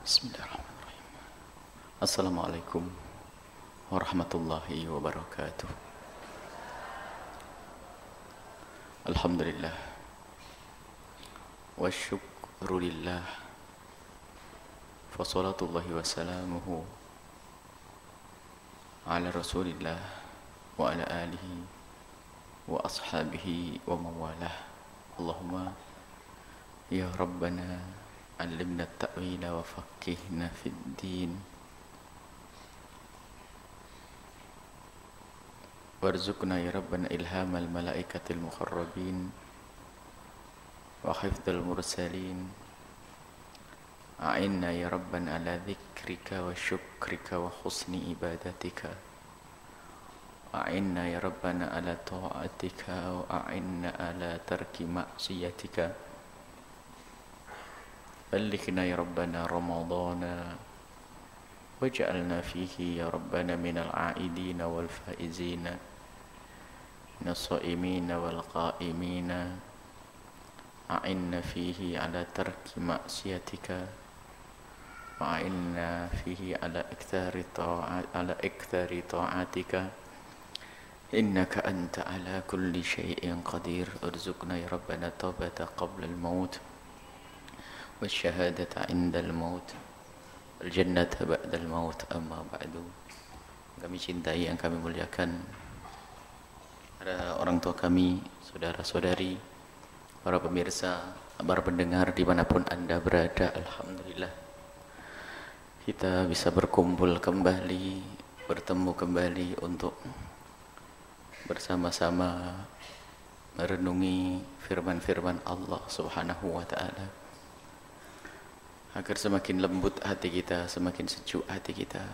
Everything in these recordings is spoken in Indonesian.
Bismillahirrahmanirrahim. Assalamualaikum warahmatullahi wabarakatuh. Alhamdulillah wa syukrulillah fa salatullahi wa salamuhu ala rasulillah wa ala alihi wa ashabihi wa mawalah. Allahumma ya Rabbana allimna at-ta'wila wa faqihna fid din warzuqna ya Rabbana ilhamal malaikatil muqarrabin wa hifdzal mursalin a'inna ya Rabbana ala dzikrika wa syukrika wa husni ibadatika a'inna ya Rabbana ala ta'atika wa a'inna ala tarki ma'siyatika ballighna ya Rabbana ramadana waj'alna fihi ya Rabbana minal a'idina wal faizina الصائمين والقائمين أعنا فيه على ترك معصيتك وأعنا فيه على إكثار طاعتك إنك أنت على كل شيء قدير ارزقنا يا ربنا توبة قبل الموت والشهادة عند الموت الجنة بعد الموت أما بعد. Kami cintai yang kami muliakan para orang tua kami, saudara-saudari, para pemirsa, para pendengar dimanapun Anda berada. Alhamdulillah kita bisa berkumpul kembali, bertemu kembali untuk bersama-sama merenungi firman-firman Allah Subhanahu wa ta'ala, agar semakin lembut hati kita, semakin sejuk hati kita,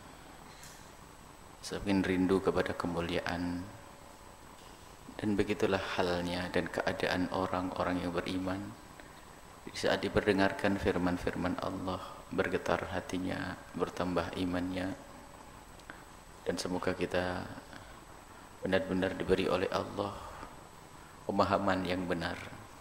semakin rindu kepada kemuliaan. Dan begitulah halnya dan keadaan orang-orang yang beriman di saat diperdengarkan firman-firman Allah, bergetar hatinya, bertambah imannya. Dan semoga kita benar-benar diberi oleh Allah pemahaman yang benar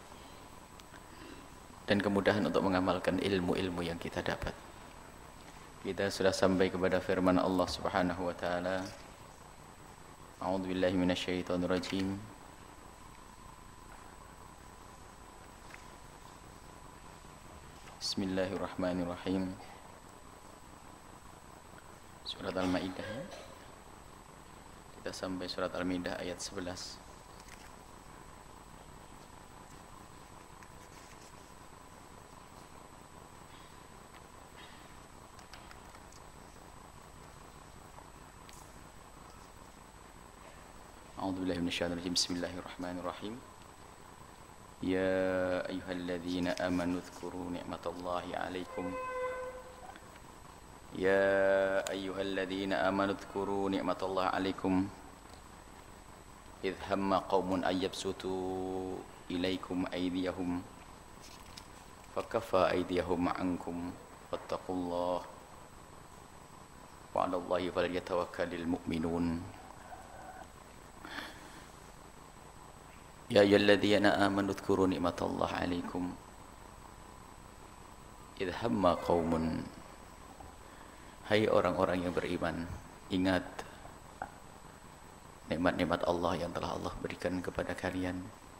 dan kemudahan untuk mengamalkan ilmu-ilmu yang kita dapat. Kita sudah sampai kepada firman Allah Subhanahu wa ta'ala. A'udzu billahi minasyaitonir rajim. Bismillahirrahmanirrahim. Surat Al-Maidah. Kita sampai surat Al-Maidah ayat 11. أعوذ بالله من الشيطان الرجيم. بسم الله الرحمن الرحيم. يا أيها الذين آمنوا اذكروا نعمة الله عليكم يا أيها الذين آمنوا اذكروا نعمة الله عليكم إذ هم قوم أن يبسطوا إليكم أيديهم فكفى أيديهم عنكم واتقوا الله وعلى الله فليتوكل المؤمنون Ya ayyuhalladzina amanu dzkuru ni'matallahi 'alaikum idh hamma qaumun. Hai orang-orang yang beriman, ingat nikmat-nikmat Allah yang telah Allah berikan kepada kalian.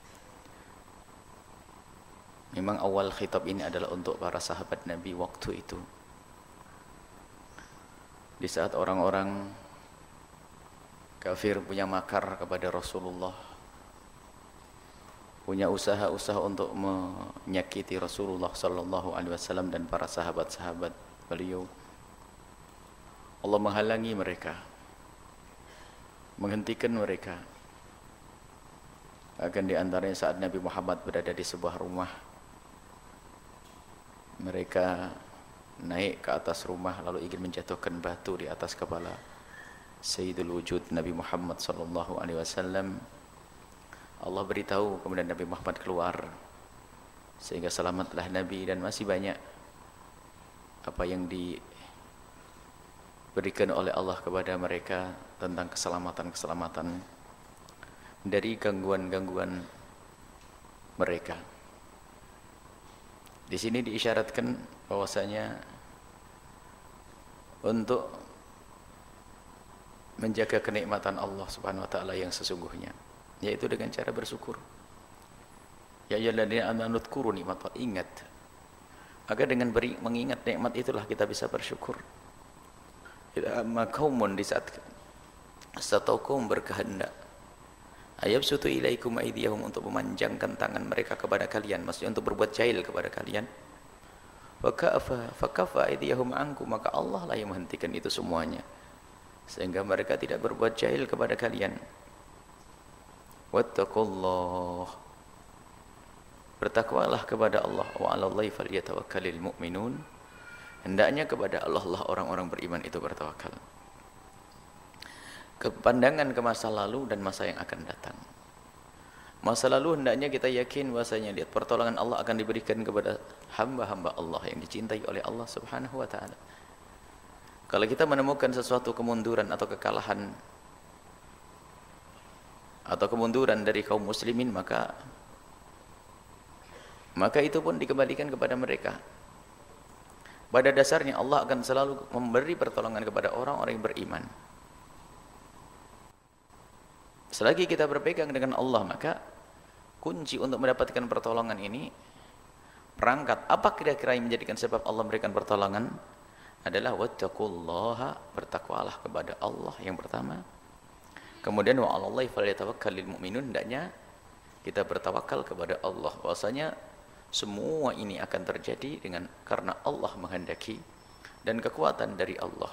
Memang awal khitab ini adalah untuk para sahabat Nabi waktu itu, di saat orang-orang kafir punya makar kepada Rasulullah, punya usaha-usaha untuk menyakiti Rasulullah sallallahu alaihi wasallam dan para sahabat-sahabat beliau. Allah menghalangi mereka, menghentikan mereka. Akan di antaranya saat Nabi Muhammad berada di sebuah rumah, mereka naik ke atas rumah lalu ingin menjatuhkan batu di atas kepala Sayyidul Wujud Nabi Muhammad sallallahu alaihi wasallam. Allah beritahu, kemudian Nabi Muhammad keluar sehingga selamatlah Nabi. Dan masih banyak apa yang diberikan oleh Allah kepada mereka tentang keselamatan-keselamatan dari gangguan-gangguan mereka. Di sini diisyaratkan bahwasanya untuk menjaga kenikmatan Allah Subhanahu wa taala yang sesungguhnya, yaitu dengan cara bersyukur. Ya ayyuhalladzina amanu dzkuru nikmat, ingat. Maka dengan mengingat nikmat itulah kita bisa bersyukur. Amma qaumun, di saat satu kaum berkehendak ayabsutu ilaikum aydiyahum, untuk memanjangkan tangan mereka kepada kalian, maksudnya untuk berbuat jahil kepada kalian, fakafa aydiyahum ankum, maka Allah lah yang menghentikan itu semuanya sehingga mereka tidak berbuat jahil kepada kalian. Wattaqullah, bertakwalah kepada Allah, wa 'alallahi falyatawakkalul mu'minun, hendaknya kepada Allah lah orang-orang beriman itu bertawakal. Kepandangan ke masa lalu dan masa yang akan datang. Masa lalu hendaknya kita yakin bahwasanya lihat pertolongan Allah akan diberikan kepada hamba-hamba Allah yang dicintai oleh Allah Subhanahu wa taala. Kalau kita menemukan sesuatu kemunduran atau kekalahan atau kemunduran dari kaum muslimin, maka itu pun dikembalikan kepada mereka. Pada dasarnya Allah akan selalu memberi pertolongan kepada orang-orang yang beriman. Selagi kita berpegang dengan Allah, maka kunci untuk mendapatkan pertolongan ini, perangkat apa kira-kira yang menjadikan sebab Allah memberikan pertolongan adalah wattaqullaha, bertakwalah kepada Allah yang pertama. Kemudian wa 'alallahi falyatawakkalul mu'minun, hendaknya kita bertawakal kepada Allah. Bahwasanya semua ini akan terjadi karena Allah menghendaki dan kekuatan dari Allah.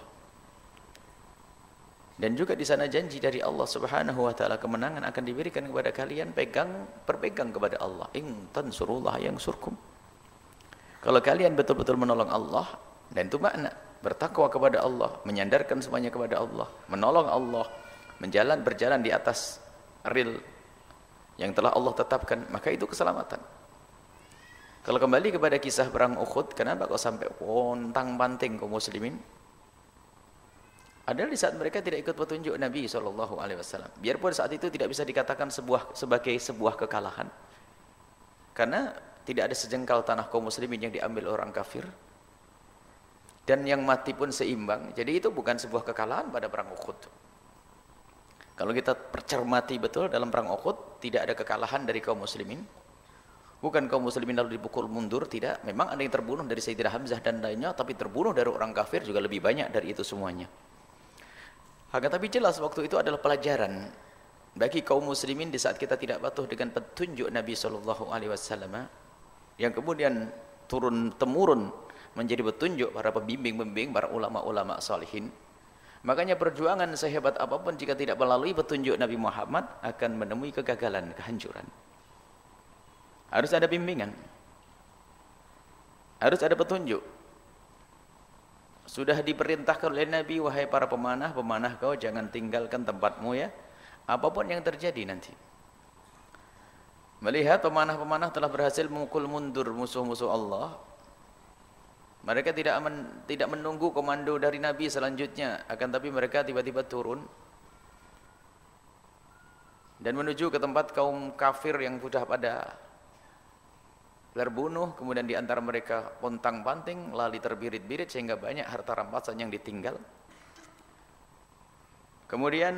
Dan juga di sana janji dari Allah Subhanahu wa taala, kemenangan akan diberikan kepada kalian, berpegang kepada Allah. In tansurullah yansurkum. Kalau kalian betul-betul menolong Allah, dan itu makna bertakwa kepada Allah, menyandarkan semuanya kepada Allah, menolong Allah, berjalan di atas ril yang telah Allah tetapkan, maka itu keselamatan. Kalau kembali kepada kisah perang Uhud, kenapa kok sampai pontang-panting kaum muslimin? Adalah di saat mereka tidak ikut petunjuk Nabi SAW. Biarpun saat itu tidak bisa dikatakan sebagai sebuah kekalahan, karena tidak ada sejengkal tanah kaum muslimin yang diambil orang kafir, dan yang mati pun seimbang. Jadi itu bukan sebuah kekalahan pada perang Uhud. Kalau kita percermati betul dalam perang Uhud, tidak ada kekalahan dari kaum muslimin. Bukan kaum muslimin lalu dipukul mundur, tidak. Memang ada yang terbunuh dari Sayyidina Hamzah dan lainnya, tapi terbunuh dari orang kafir juga lebih banyak dari itu semuanya. Tapi jelas waktu itu adalah pelajaran bagi kaum muslimin di saat kita tidak patuh dengan petunjuk Nabi SAW, yang kemudian turun-temurun menjadi petunjuk para pembimbing-pembimbing, para ulama-ulama salihin. Makanya perjuangan sehebat apapun jika tidak melalui petunjuk Nabi Muhammad akan menemui kegagalan, kehancuran. Harus ada bimbingan, harus ada petunjuk. Sudah diperintahkan oleh Nabi, wahai para pemanah, pemanah kau jangan tinggalkan tempatmu ya, apapun yang terjadi nanti. Melihat pemanah-pemanah telah berhasil memukul mundur musuh-musuh Allah, mereka tidak menunggu komando dari Nabi selanjutnya, akan tapi mereka tiba-tiba turun dan menuju ke tempat kaum kafir yang sudah pada terbunuh. Kemudian di antara mereka pontang-panting, lali terbirit-birit, sehingga banyak harta rampasan yang ditinggal. Kemudian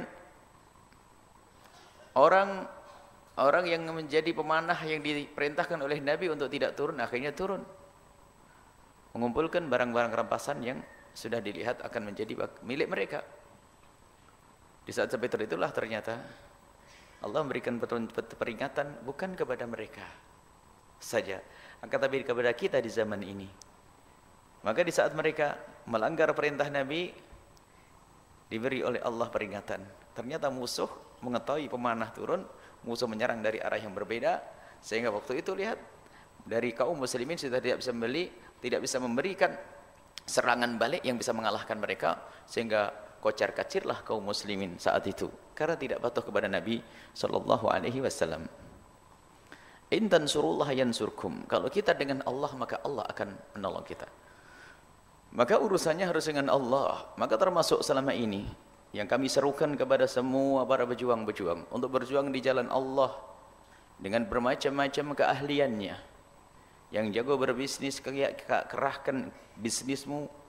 orang yang menjadi pemanah yang diperintahkan oleh Nabi untuk tidak turun, akhirnya turun, mengumpulkan barang-barang rampasan yang sudah dilihat akan menjadi milik mereka. Di saat seperti itulah ternyata Allah memberikan peringatan bukan kepada mereka saja, akan tapi kepada kita di zaman ini. Maka di saat mereka melanggar perintah Nabi, diberi oleh Allah peringatan. Ternyata musuh mengetahui pemanah turun, musuh menyerang dari arah yang berbeda, sehingga waktu itu lihat, dari kaum muslimin sudah tidak bisa memberikan serangan balik yang bisa mengalahkan mereka, sehingga kocar-kacirlah kaum muslimin saat itu karena tidak patuh kepada Nabi SAW. In tansurullah yansurkum. Kalau kita dengan Allah, maka Allah akan menolong kita. Maka urusannya harus dengan Allah. Maka termasuk selama ini yang kami serukan kepada semua para pejuang-pejuang untuk berjuang di jalan Allah dengan bermacam-macam keahliannya. Yang jago berbisnis, kerahkan bisnismu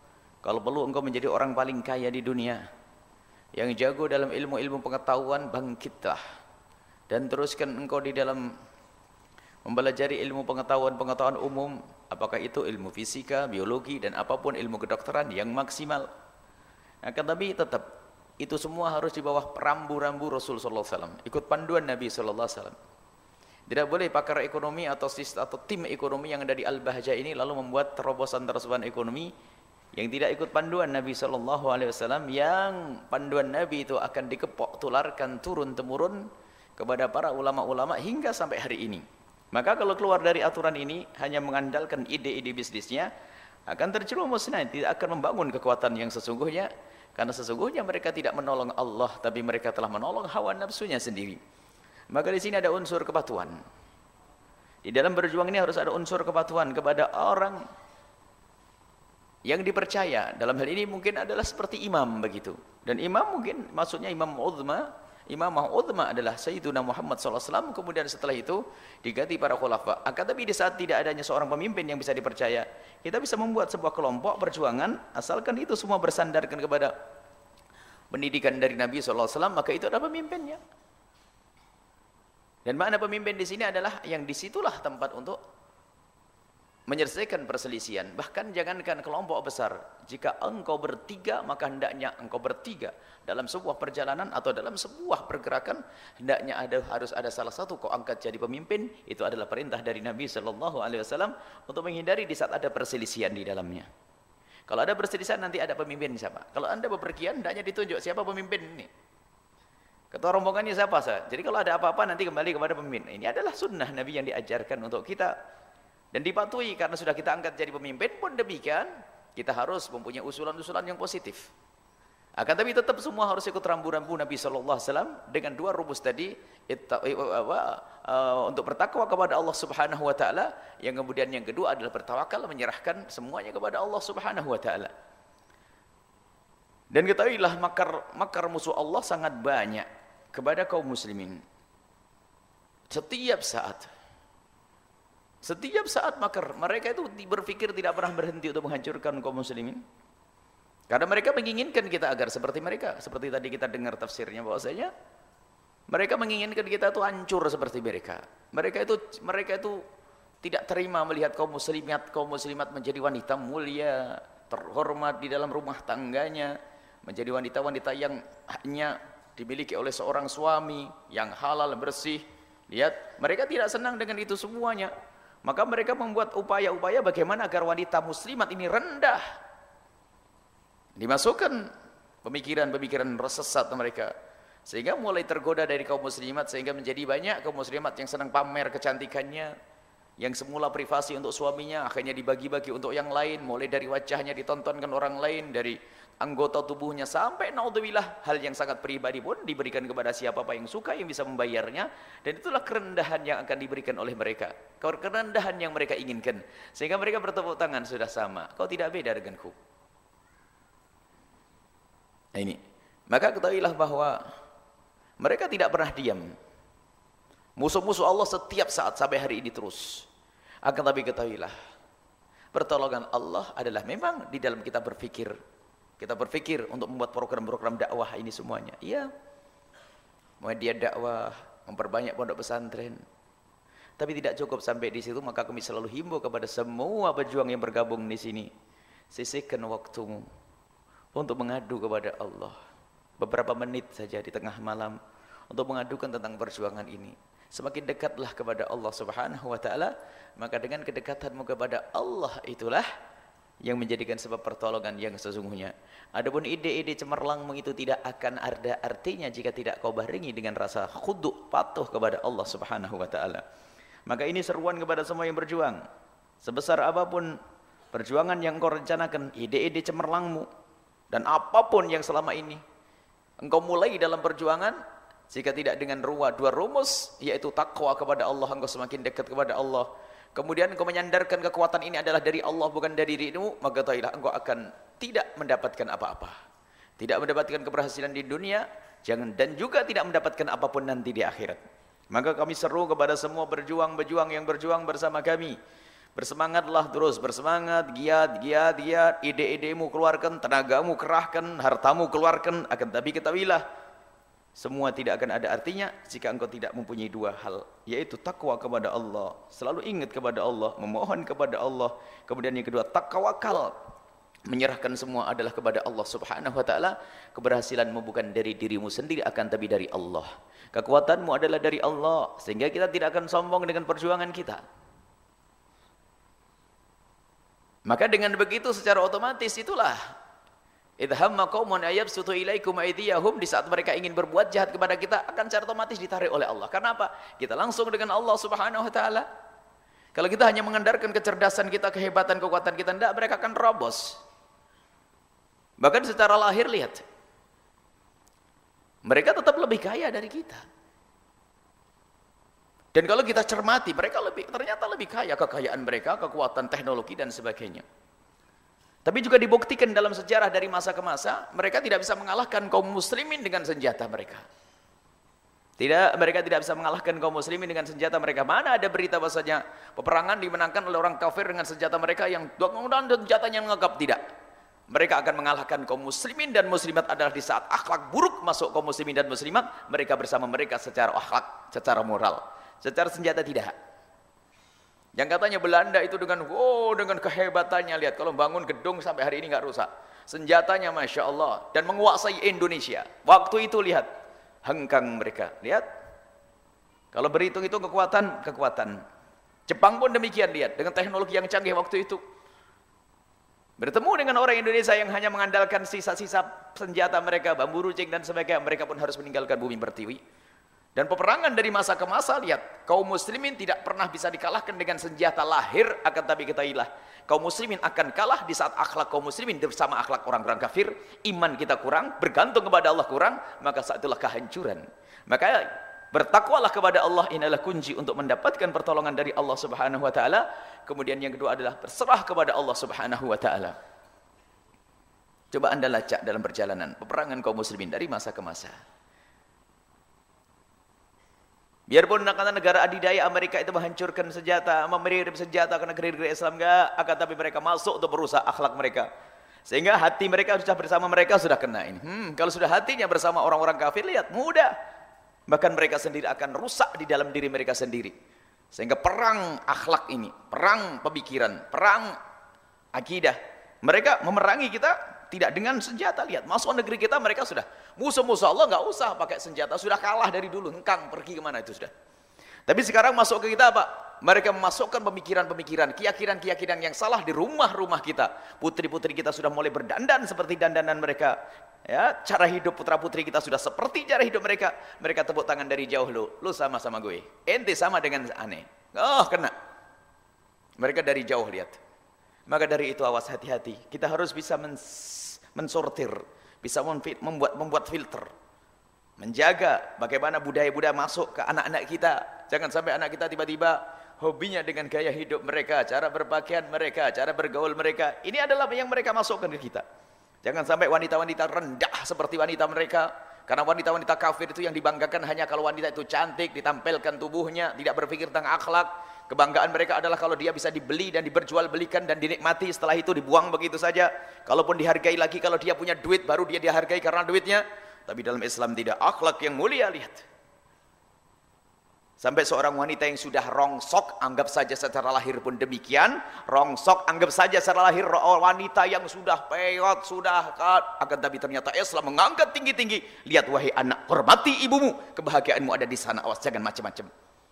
Kalau perlu engkau menjadi orang paling kaya di dunia, yang jago dalam ilmu-ilmu pengetahuan, bangkitlah dan teruskan engkau di dalam mempelajari ilmu pengetahuan umum, apakah itu ilmu fisika, biologi, dan apapun ilmu kedokteran yang maksimal. Akan tapi tetap itu semua harus di bawah rambu-rambu Rasul sallallahu alaihi wasallam, ikut panduan Nabi sallallahu alaihi wasallam. Tidak boleh pakar ekonomi atau tim ekonomi yang ada di Al-Bahjah ini lalu membuat terobosan-terobosan ekonomi yang tidak ikut panduan Nabi sallallahu alaihi wasallam, yang panduan Nabi itu akan dikepok tularkan turun-temurun kepada para ulama-ulama hingga sampai hari ini. Maka kalau keluar dari aturan ini hanya mengandalkan ide-ide bisnisnya, akan terjerumus, tidak akan membangun kekuatan yang sesungguhnya, karena sesungguhnya mereka tidak menolong Allah, tapi mereka telah menolong hawa nafsunya sendiri. Maka di sini ada unsur kepatuhan. Di dalam berjuang ini harus ada unsur kepatuhan kepada orang yang dipercaya. Dalam hal ini mungkin adalah seperti imam begitu. Dan imam mungkin maksudnya imam uzma. Imamah uzma adalah Sayyiduna Muhammad SAW, kemudian setelah itu diganti para khulafa. Akan tapi di saat tidak adanya seorang pemimpin yang bisa dipercaya, kita bisa membuat sebuah kelompok perjuangan, asalkan itu semua bersandarkan kepada pendidikan dari Nabi SAW, maka itu adalah pemimpinnya. Dan makna pemimpin di sini adalah yang disitulah tempat untuk menyelesaikan perselisihan. Bahkan jangankan kelompok besar, jika engkau bertiga, maka hendaknya engkau bertiga dalam sebuah perjalanan atau dalam sebuah pergerakan, hendaknya harus ada salah satu kau angkat jadi pemimpin. Itu adalah perintah dari Nabi sallallahu alaihi wasallam untuk menghindari di saat ada perselisihan di dalamnya. Kalau ada perselisihan nanti ada pemimpin siapa? Kalau Anda bepergian, hendaknya ditunjuk siapa pemimpin ini. Ketua rombongannya siapa sah? Jadi kalau ada apa-apa nanti kembali kepada pemimpin. Ini adalah sunnah Nabi yang diajarkan untuk kita dan dipatuhi, karena sudah kita angkat jadi pemimpin pun demikian, kita harus mempunyai usulan-usulan yang positif. Akan tapi tetap semua harus ikut rambu-rambu Nabi sallallahu alaihi wasallam dengan dua rumus tadi, untuk bertakwa kepada Allah Subhanahu wa taala, yang kemudian yang kedua adalah bertawakal, menyerahkan semuanya kepada Allah Subhanahu wa taala. Dan ketahuilah makar musuh Allah sangat banyak kepada kaum muslimin. Setiap saat makar, mereka itu berpikir tidak pernah berhenti untuk menghancurkan kaum muslimin. Karena mereka menginginkan kita agar seperti mereka. Seperti tadi kita dengar tafsirnya bahwasanya mereka menginginkan kita itu hancur seperti mereka. Mereka itu tidak terima melihat kaum muslimat menjadi wanita mulia, terhormat di dalam rumah tangganya, menjadi wanita-wanita yang hanya dimiliki oleh seorang suami yang halal bersih. Lihat, mereka tidak senang dengan itu semuanya. Maka mereka membuat upaya-upaya bagaimana agar wanita muslimat ini rendah. Dimasukkan pemikiran-pemikiran sesat mereka. Sehingga mulai tergoda dari kaum muslimat, sehingga menjadi banyak kaum muslimat yang senang pamer kecantikannya. Yang semula privasi untuk suaminya, akhirnya dibagi-bagi untuk yang lain. Mulai dari wajahnya ditontonkan orang lain, dari anggota tubuhnya, sampai naudzubillah hal yang sangat pribadi pun diberikan kepada siapa yang suka, yang bisa membayarnya. Dan itulah kerendahan yang akan diberikan oleh mereka, kerendahan yang mereka inginkan, sehingga mereka bertepuk tangan, sudah sama, kau tidak beda denganku. Nah ini, maka ketahuilah bahwa mereka tidak pernah diam. Musuh-musuh Allah setiap saat sampai hari ini terus. Akan tapi ketahuilah, pertolongan Allah adalah memang di dalam kita berpikir. Kita berpikir untuk membuat program-program dakwah ini semuanya. Iya, media dakwah, memperbanyak pondok pesantren. Tapi tidak cukup sampai di situ, maka kami selalu himbau kepada semua pejuang yang bergabung di sini. Sisihkan waktumu untuk mengadu kepada Allah. Beberapa menit saja di tengah malam untuk mengadukan tentang perjuangan ini. Semakin dekatlah kepada Allah Subhanahu wa taala, maka dengan kedekatanmu kepada Allah itulah yang menjadikan sebab pertolongan yang sesungguhnya. Adapun ide-ide cemerlangmu itu tidak akan ada artinya jika tidak kau barengi dengan rasa khudu', patuh kepada Allah Subhanahu wa taala. Maka ini seruan kepada semua yang berjuang. Sebesar apapun perjuangan yang kau rencanakan, ide-ide cemerlangmu dan apapun yang selama ini engkau mulai dalam perjuangan, jika tidak dengan dua rumus, yaitu takwa kepada Allah, engkau semakin dekat kepada Allah. Kemudian engkau menyandarkan kekuatan ini adalah dari Allah, bukan dari dirimu, maka tahuilah engkau akan tidak mendapatkan apa-apa. Tidak mendapatkan keberhasilan di dunia, dan juga tidak mendapatkan apapun nanti di akhirat. Maka kami seru kepada semua berjuang yang berjuang bersama kami. Bersemangatlah terus, bersemangat, giat, giat, giat, ide-idemu keluarkan, tenagamu kerahkan, hartamu keluarkan, akan tapi ketahuilah, semua tidak akan ada artinya jika engkau tidak mempunyai dua hal, yaitu takwa kepada Allah, selalu ingat kepada Allah, memohon kepada Allah. Kemudian yang kedua, tawakal, menyerahkan semua adalah kepada Allah Subhanahu wa taala. Keberhasilanmu bukan dari dirimu sendiri, akan tapi dari Allah. Kekuatanmu adalah dari Allah, sehingga kita tidak akan sombong dengan perjuangan kita. Maka dengan begitu secara otomatis itulah idhamma qaumun ayabsutu ilaikum aydiyahum, di saat mereka ingin berbuat jahat kepada kita akan secara otomatis ditarik oleh Allah. Karena apa? Kita langsung dengan Allah Subhanahu wa taala. Kalau kita hanya mengandalkan kecerdasan kita, kehebatan, kekuatan kita, tidak, mereka akan robos. Bahkan secara lahir lihat, mereka tetap lebih kaya dari kita. Dan kalau kita cermati, mereka ternyata lebih kaya, kekayaan mereka, kekuatan teknologi dan sebagainya. Tapi juga dibuktikan dalam sejarah dari masa ke masa, mereka tidak bisa mengalahkan kaum muslimin dengan senjata mereka. Tidak, mereka tidak bisa mengalahkan kaum muslimin dengan senjata mereka. Mana ada berita bahasanya peperangan dimenangkan oleh orang kafir dengan senjata mereka yang senjatanya mengagap? Tidak. Mereka akan mengalahkan kaum muslimin dan muslimat adalah di saat akhlak buruk masuk kaum muslimin dan muslimat, mereka bersama mereka secara akhlak, secara moral. Secara senjata tidak. Yang katanya Belanda itu dengan kehebatannya, lihat kalau bangun gedung sampai hari ini nggak rusak. Senjatanya Masya Allah, dan menguasai Indonesia. Waktu itu lihat, hengkang mereka. Lihat, kalau berhitung-hitung kekuatan. Jepang pun demikian, lihat, dengan teknologi yang canggih waktu itu. Bertemu dengan orang Indonesia yang hanya mengandalkan sisa-sisa senjata mereka, bambu runcing dan sebagainya, mereka pun harus meninggalkan bumi pertiwi. Dan peperangan dari masa ke masa, lihat, kaum muslimin tidak pernah bisa dikalahkan dengan senjata lahir, akan tapi ketahuilah, kaum muslimin akan kalah di saat akhlak kaum muslimin bersama akhlak orang-orang kafir. Iman kita kurang, bergantung kepada Allah kurang, maka saat itulah kehancuran. Maka bertakwalah kepada Allah, ini adalah kunci untuk mendapatkan pertolongan dari Allah Subhanahu wa taala. Kemudian yang kedua adalah berserah kepada Allah Subhanahu wa taala. Coba Anda lacak dalam perjalanan peperangan kaum muslimin dari masa ke masa. Biarpun negara adidaya Amerika itu menghancurkan senjata, mengirim senjata ke negeri-negeri Islam, enggak, akan tapi mereka masuk untuk merusak akhlak mereka. Sehingga hati mereka sudah bersama mereka sudah kena ini. Kalau sudah hatinya bersama orang-orang kafir, lihat, mudah. Bahkan mereka sendiri akan rusak di dalam diri mereka sendiri. Sehingga perang akhlak ini, perang pemikiran, perang akidah. Mereka memerangi kita tidak dengan senjata, lihat, masuk negeri kita mereka sudah musuh-musuh Allah, nggak usah pakai senjata, sudah kalah dari dulu, hengkang pergi kemana itu sudah. Tapi sekarang masuk ke kita apa? Mereka memasukkan pemikiran-pemikiran, keyakinan-keyakinan yang salah di rumah-rumah kita. Putri-putri kita sudah mulai berdandan seperti dandanan mereka. Ya, cara hidup putra-putri kita sudah seperti cara hidup mereka. Mereka tepuk tangan dari jauh, lu sama gue. Ente sama dengan aneh. Oh, kena. Mereka dari jauh lihat. Maka dari itu awas, hati-hati. Kita harus bisa mensortir, bisa membuat filter. Menjaga bagaimana budaya-budaya masuk ke anak-anak kita. Jangan sampai anak kita tiba-tiba hobinya dengan gaya hidup mereka, cara berpakaian mereka, cara bergaul mereka. Ini adalah yang mereka masukkan ke kita. Jangan sampai wanita-wanita rendah seperti wanita mereka. Karena wanita-wanita kafir itu yang dibanggakan hanya kalau wanita itu cantik, ditampilkan tubuhnya, tidak berpikir tentang akhlak. Kebanggaan mereka adalah kalau dia bisa dibeli dan diperjualbelikan dan dinikmati, setelah itu dibuang begitu saja. Kalaupun dihargai lagi kalau dia punya duit, baru dia dihargai karena duitnya. Tapi dalam Islam tidak, akhlak yang mulia, lihat. Sampai seorang wanita yang sudah rongsok, anggap saja secara lahir pun demikian, rongsok, anggap saja secara lahir wanita yang sudah peyot, sudah akan tapi ternyata Islam mengangkat tinggi-tinggi. Lihat wahai anak, hormati ibumu, kebahagiaanmu ada di sana, awas jangan macam-macam.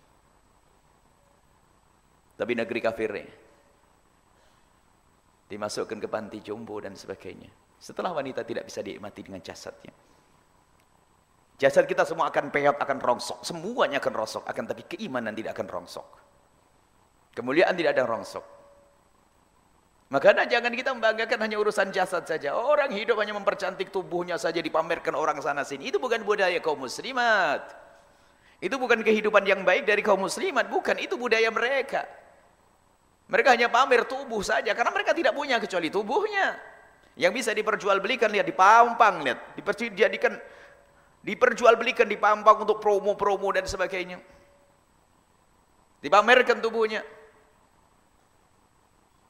Tapi negeri kafir dimasukkan ke panti jombo dan sebagainya. Setelah wanita tidak bisa dinikmati dengan jasadnya, jasad kita semua akan peyot, akan rongsok, semuanya akan rongsok, akan tapi keimanan tidak akan rongsok, kemuliaan tidak ada rongsok. Makanya jangan kita membanggakan hanya urusan jasad saja. Orang hidup hanya mempercantik tubuhnya saja, dipamerkan orang sana sini. Itu bukan budaya kaum muslimat. Itu bukan kehidupan yang baik dari kaum muslimat, bukan, itu budaya mereka. Mereka hanya pamer tubuh saja karena mereka tidak punya kecuali tubuhnya. Yang bisa diperjualbelikan, lihat, dipampang, lihat, diperjualbelikan, dipampang untuk promo-promo dan sebagainya. Dipamerkan tubuhnya.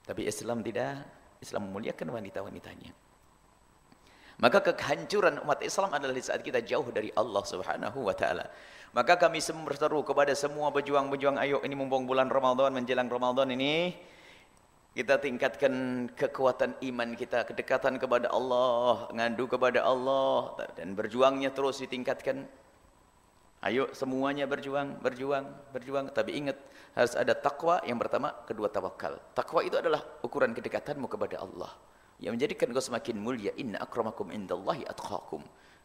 Tapi Islam tidak. Islam memuliakan wanita-wanitanya. Maka kehancuran umat Islam adalah di saat kita jauh dari Allah Subhanahu wa taala. Maka kami berseru kepada semua pejuang-pejuang, ayo ini mumpung bulan Ramadan, menjelang Ramadan ini kita tingkatkan kekuatan iman kita, kedekatan kepada Allah, ngadu kepada Allah, dan berjuangnya terus ditingkatkan. Ayo semuanya berjuang, berjuang, berjuang. Tapi ingat, harus ada takwa yang pertama, kedua tawakal. Takwa itu adalah ukuran kedekatanmu kepada Allah, yang menjadikan kau semakin mulia. Inna akramakum indallahi atqakum.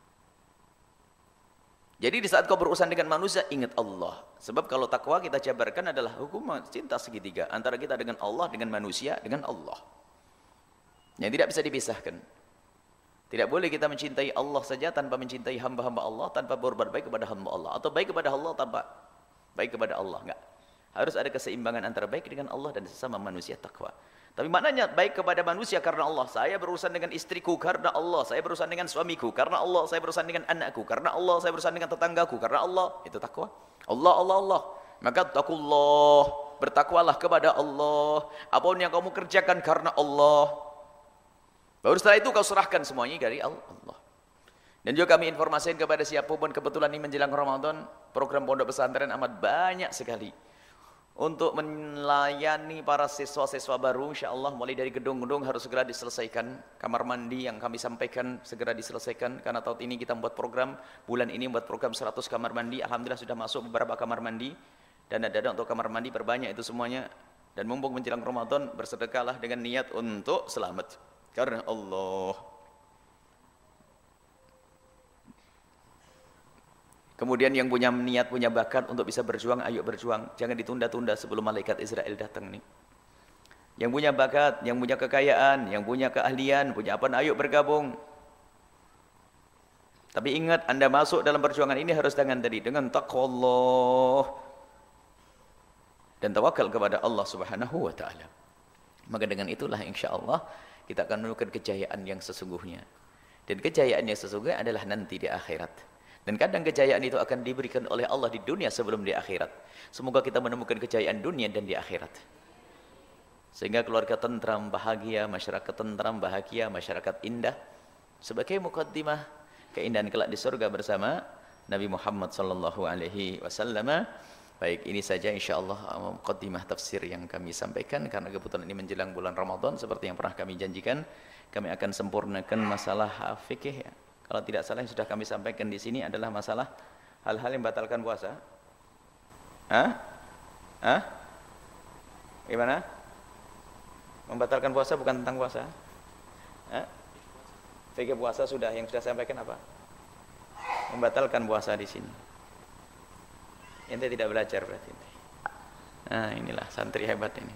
Jadi di saat kau berurusan dengan manusia, ingat Allah. Sebab kalau takwa kita jabarkan adalah hukum cinta segitiga antara kita dengan Allah, dengan manusia, dengan Allah, yang tidak bisa dipisahkan. Tidak boleh kita mencintai Allah saja tanpa mencintai hamba-hamba Allah, tanpa berbuat baik kepada hamba Allah, atau baik kepada Allah tanpa baik kepada Allah. Enggak. Harus ada keseimbangan antara baik dengan Allah dan sesama manusia, takwa. Tapi maknanya baik kepada manusia karena Allah. Saya berurusan dengan istriku karena Allah. Saya berurusan dengan suamiku karena Allah. Saya berurusan dengan anakku karena Allah. Saya berurusan dengan tetanggaku karena Allah. Itu takwa. Allah, Allah, Allah. Maka takullah. Bertakwalah kepada Allah. Apapun yang kamu kerjakan karena Allah. Baru setelah itu kau serahkan semuanya dari Allah. Dan juga kami informasikan kepada siapapun, kebetulan ini menjelang Ramadan, program pondok pesantren amat banyak sekali. Untuk melayani para siswa-siswa baru, insyaAllah mulai dari gedung-gedung harus segera diselesaikan. Kamar mandi yang kami sampaikan segera diselesaikan. Karena tahun ini kita membuat program, bulan ini membuat program 100 kamar mandi. Alhamdulillah sudah masuk beberapa kamar mandi. Dan ada untuk kamar mandi, perbanyak itu semuanya. Dan mumpung menjelang Ramadan, bersedekahlah dengan niat untuk selamat. Karena Allah. Kemudian yang punya niat, punya bakat untuk bisa berjuang, ayo berjuang. Jangan ditunda-tunda sebelum malaikat Israel datang nih. Yang punya bakat, yang punya kekayaan, yang punya keahlian, punya apa, ayo bergabung. Tapi ingat, Anda masuk dalam perjuangan ini harus dengan tadi, dengan taqwa Allah dan tawakal kepada Allah Subhanahu wa taala. Maka dengan itulah insyaallah kita akan menemukan kejayaan yang sesungguhnya. Dan kejayaan yang sesungguhnya adalah nanti di akhirat. Dan kadang kejayaan itu akan diberikan oleh Allah di dunia sebelum di akhirat. Semoga kita menemukan kejayaan dunia dan di akhirat. Sehingga keluarga tentram, bahagia, masyarakat tentram, bahagia, masyarakat indah. Sebagai mukaddimah keindahan kelak di surga bersama Nabi Muhammad sallallahu alaihi wasallam. Baik, ini saja insyaallah mukaddimah tafsir yang kami sampaikan. Karena kebetulan ini menjelang bulan Ramadan, seperti yang pernah kami janjikan, kami akan sempurnakan masalah fikih ya. Kalau tidak salah yang sudah kami sampaikan di sini adalah masalah hal-hal yang membatalkan puasa. Gimana? Membatalkan puasa bukan tentang puasa. Fikih puasa sudah, yang sudah saya sampaikan apa? Membatalkan puasa di sini. Ente tidak belajar berarti. Nah, inilah santri hebat ini.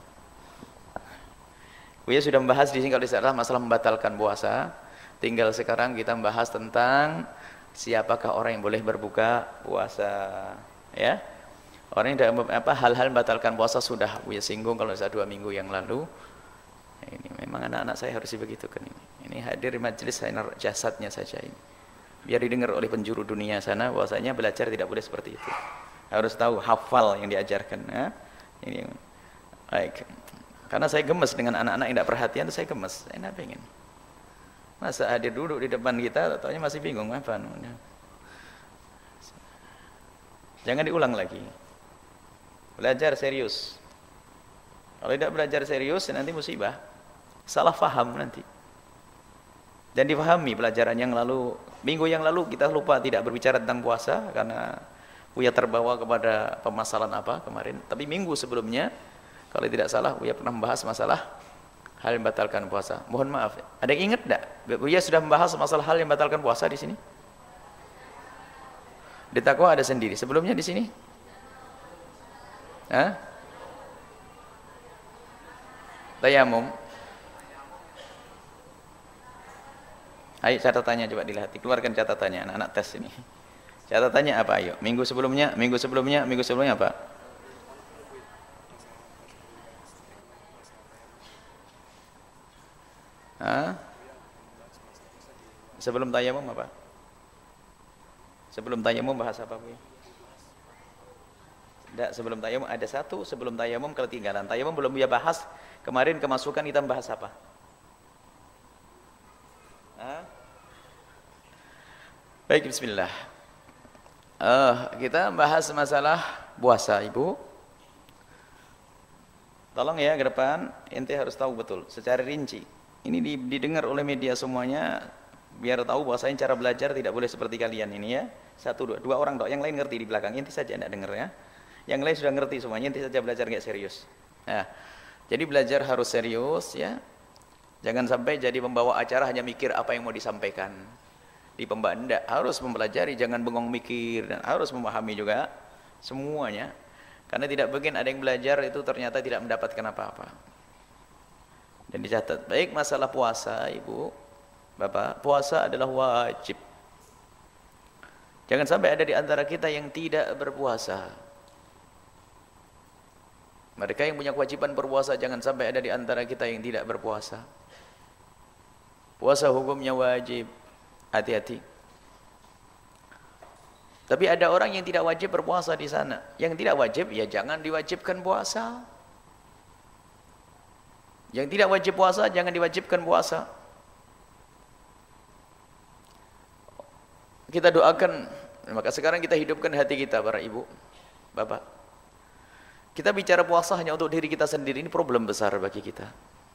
Buya sudah membahas di sini kalau tidak salah masalah membatalkan puasa. Tinggal sekarang kita membahas tentang siapakah orang yang boleh berbuka puasa, ya. Orang yang hal-hal membatalkan puasa sudah Buya singgung kalau saya 2 minggu yang lalu. Ini memang anak-anak saya harus dibegitukan ini. Ini hadir di majelis saya jasadnya saja ini. Biar didengar oleh penjuru dunia sana bahwasanya belajar tidak boleh seperti itu. Harus tahu hafal yang diajarkan, ya. Ini baik. Karena saya gemes dengan anak-anak yang tidak perhatian, itu saya gemes. Saya tidak pengen. Masa hadir duduk di depan kita, taunya masih bingung apa namanya. Jangan diulang lagi. Belajar serius. Kalau tidak belajar serius nanti musibah. Salah faham nanti. Dan difahami pelajaran yang lalu, minggu yang lalu kita lupa tidak berbicara tentang puasa karena Buya terbawa kepada permasalahan apa kemarin. Tapi minggu sebelumnya, kalau tidak salah Buya pernah membahas masalah hal yang membatalkan puasa. Mohon maaf, ada yang ingat tidak? Buya sudah membahas masalah hal yang membatalkan puasa di sini. Di takwa ada sendiri. Sebelumnya di sini? Tayamum. Ayo catatannya coba dilihat. Keluarkan catatannya anak-anak tes ini. Catatannya apa ayo? Minggu sebelumnya apa? Sebelum tayamum apa? Sebelum tayamum bahas apa Bu? Tidak, sebelum tayamum ada satu, sebelum tayamum ketinggalan. Tayamum belum dia bahas Kemarin kemasukan kita bahas apa? Baik, bismillah. Kita bahas masalah puasa, Ibu. Tolong ya ke depan, ente harus tahu betul secara rinci. Ini didengar oleh media semuanya, biar tahu bahwasanya cara belajar tidak boleh seperti kalian ini ya. Satu, dua orang dok, yang lain ngerti di belakang, ente saja tidak dengar ya. Yang lain sudah ngerti semuanya, ente saja belajar nggak serius. Nah, jadi belajar harus serius ya. Jangan sampai jadi pembawa acara hanya mikir apa yang mau disampaikan. Di pembanda harus mempelajari, jangan bengong mikir, dan harus memahami juga semuanya. Karena tidak mungkin ada yang belajar itu ternyata tidak mendapatkan apa-apa. Dan dicatat, baik masalah puasa, Ibu, Bapak, puasa adalah wajib. Jangan sampai ada di antara kita yang tidak berpuasa. Mereka yang punya kewajiban berpuasa, jangan sampai ada di antara kita yang tidak berpuasa. Puasa hukumnya wajib. Hati-hati. Tapi ada orang yang tidak wajib berpuasa di sana. Yang tidak wajib, ya jangan diwajibkan puasa. Yang tidak wajib puasa, jangan diwajibkan puasa. Kita doakan, maka sekarang kita hidupkan hati kita, para ibu, bapak. Kita bicara puasa hanya untuk diri kita sendiri, ini problem besar bagi kita.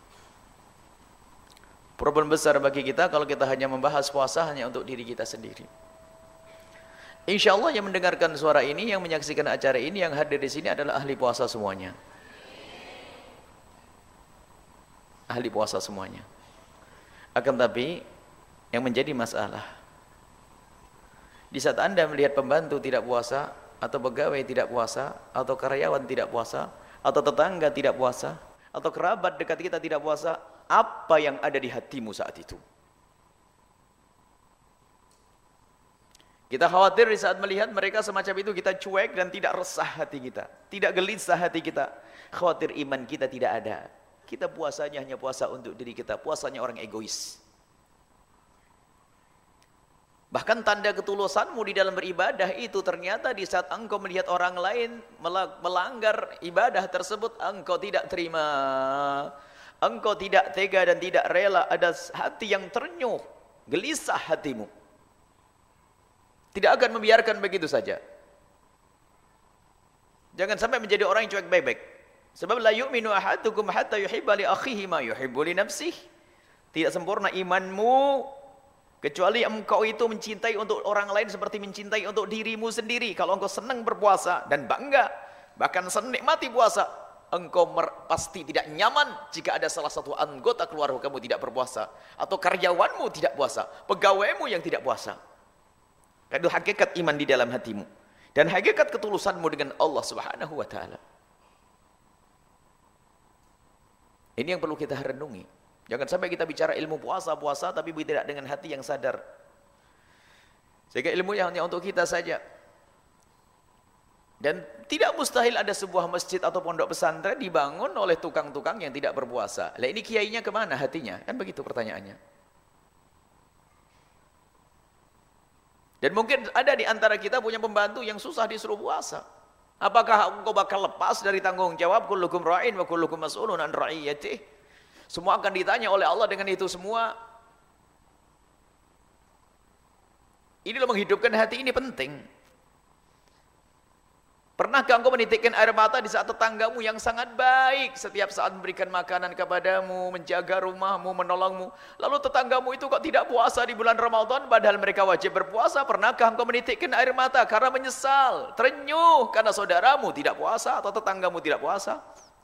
Problem besar bagi kita kalau kita hanya membahas puasa hanya untuk diri kita sendiri. Insya Allah yang mendengarkan suara ini, yang menyaksikan acara ini, yang hadir di sini adalah ahli puasa semuanya. Ahli puasa semuanya. Akan tapi yang menjadi masalah, di saat Anda melihat pembantu tidak puasa, atau pegawai tidak puasa, atau karyawan tidak puasa, atau tetangga tidak puasa, atau kerabat dekat kita tidak puasa, apa yang ada di hatimu saat itu? Kita khawatir di saat melihat mereka semacam itu, kita cuek dan tidak resah hati kita, tidak gelisah hati kita, khawatir iman kita tidak ada. Kita puasanya hanya puasa untuk diri kita, puasanya orang egois. Bahkan tanda ketulusanmu di dalam beribadah itu ternyata di saat engkau melihat orang lain melanggar ibadah tersebut, engkau tidak terima, engkau tidak tega dan tidak rela, ada hati yang ternyuh, gelisah hatimu. Tidak akan membiarkan begitu saja. Jangan sampai menjadi orang yang cuek bebek. Sebab la yu'minu ahadukum hatta yuhibba li akhihi ma yuhibbu li nafsihi. Tidak sempurna imanmu kecuali engkau itu mencintai untuk orang lain seperti mencintai untuk dirimu sendiri. Kalau engkau senang berpuasa dan bangga, bahkan menikmati puasa, engkau pasti tidak nyaman jika ada salah satu anggota keluarga kamu tidak berpuasa, atau karyawanmu tidak puasa, pegawaimu yang tidak puasa. Itu hakikat iman di dalam hatimu dan hakikat ketulusanmu dengan Allah Subhanahu wa taala. Ini yang perlu kita renungi. Jangan sampai kita bicara ilmu puasa tapi tidak dengan hati yang sadar. Sehingga ilmunya hanya untuk kita saja. Dan tidak mustahil ada sebuah masjid atau pondok pesantren dibangun oleh tukang-tukang yang tidak berpuasa. Lah ini kiainya kemana hatinya? Kan begitu pertanyaannya. Dan mungkin ada di antara kita punya pembantu yang susah disuruh puasa. Apakah engkau bakal lepas dari tanggung jawab? Kullukum ra'in wa kullukum mas'ulun an ra'iyatih. Semua akan ditanya oleh Allah dengan itu semua. Ini loh, menghidupkan hati ini penting. Pernahkah engkau menitikkan air mata di saat tetanggamu yang sangat baik, setiap saat memberikan makanan kepadamu, menjaga rumahmu, menolongmu, lalu tetanggamu itu kok tidak puasa di bulan Ramadan padahal mereka wajib berpuasa? Pernahkah engkau menitikkan air mata karena menyesal, terenyuh karena saudaramu tidak puasa atau tetanggamu tidak puasa?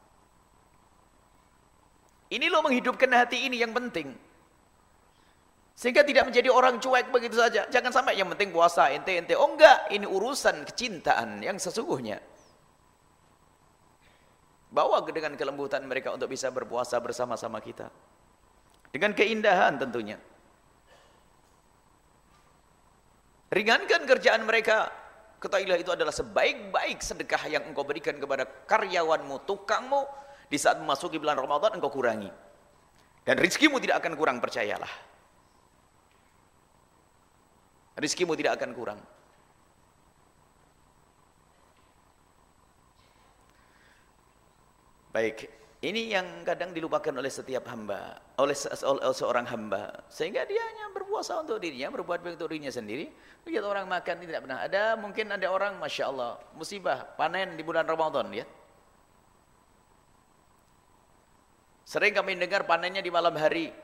Ini loh menghidupkan hati ini yang penting. Sehingga tidak menjadi orang cuek begitu saja. Jangan sampai yang penting puasa, ente. Oh enggak, ini urusan kecintaan yang sesungguhnya. Bawa dengan kelembutan mereka untuk bisa berpuasa bersama-sama kita. Dengan keindahan tentunya. Ringankan kerjaan mereka. Ketahuilah itu adalah sebaik-baik sedekah yang engkau berikan kepada karyawanmu, tukangmu. Di saat memasuki bulan Ramadan engkau kurangi. Dan rizkimu tidak akan kurang, percayalah. Rizkimu tidak akan kurang. Baik, Ini yang kadang dilupakan oleh setiap hamba, oleh seorang hamba. Sehingga dia hanya berpuasa untuk dirinya, berbuat baik untuk dirinya sendiri. Lihat orang makan, tidak pernah ada. Mungkin ada orang, Masya Allah, musibah, panen di bulan Ramadan. Ya. Sering kami dengar panennya di malam hari.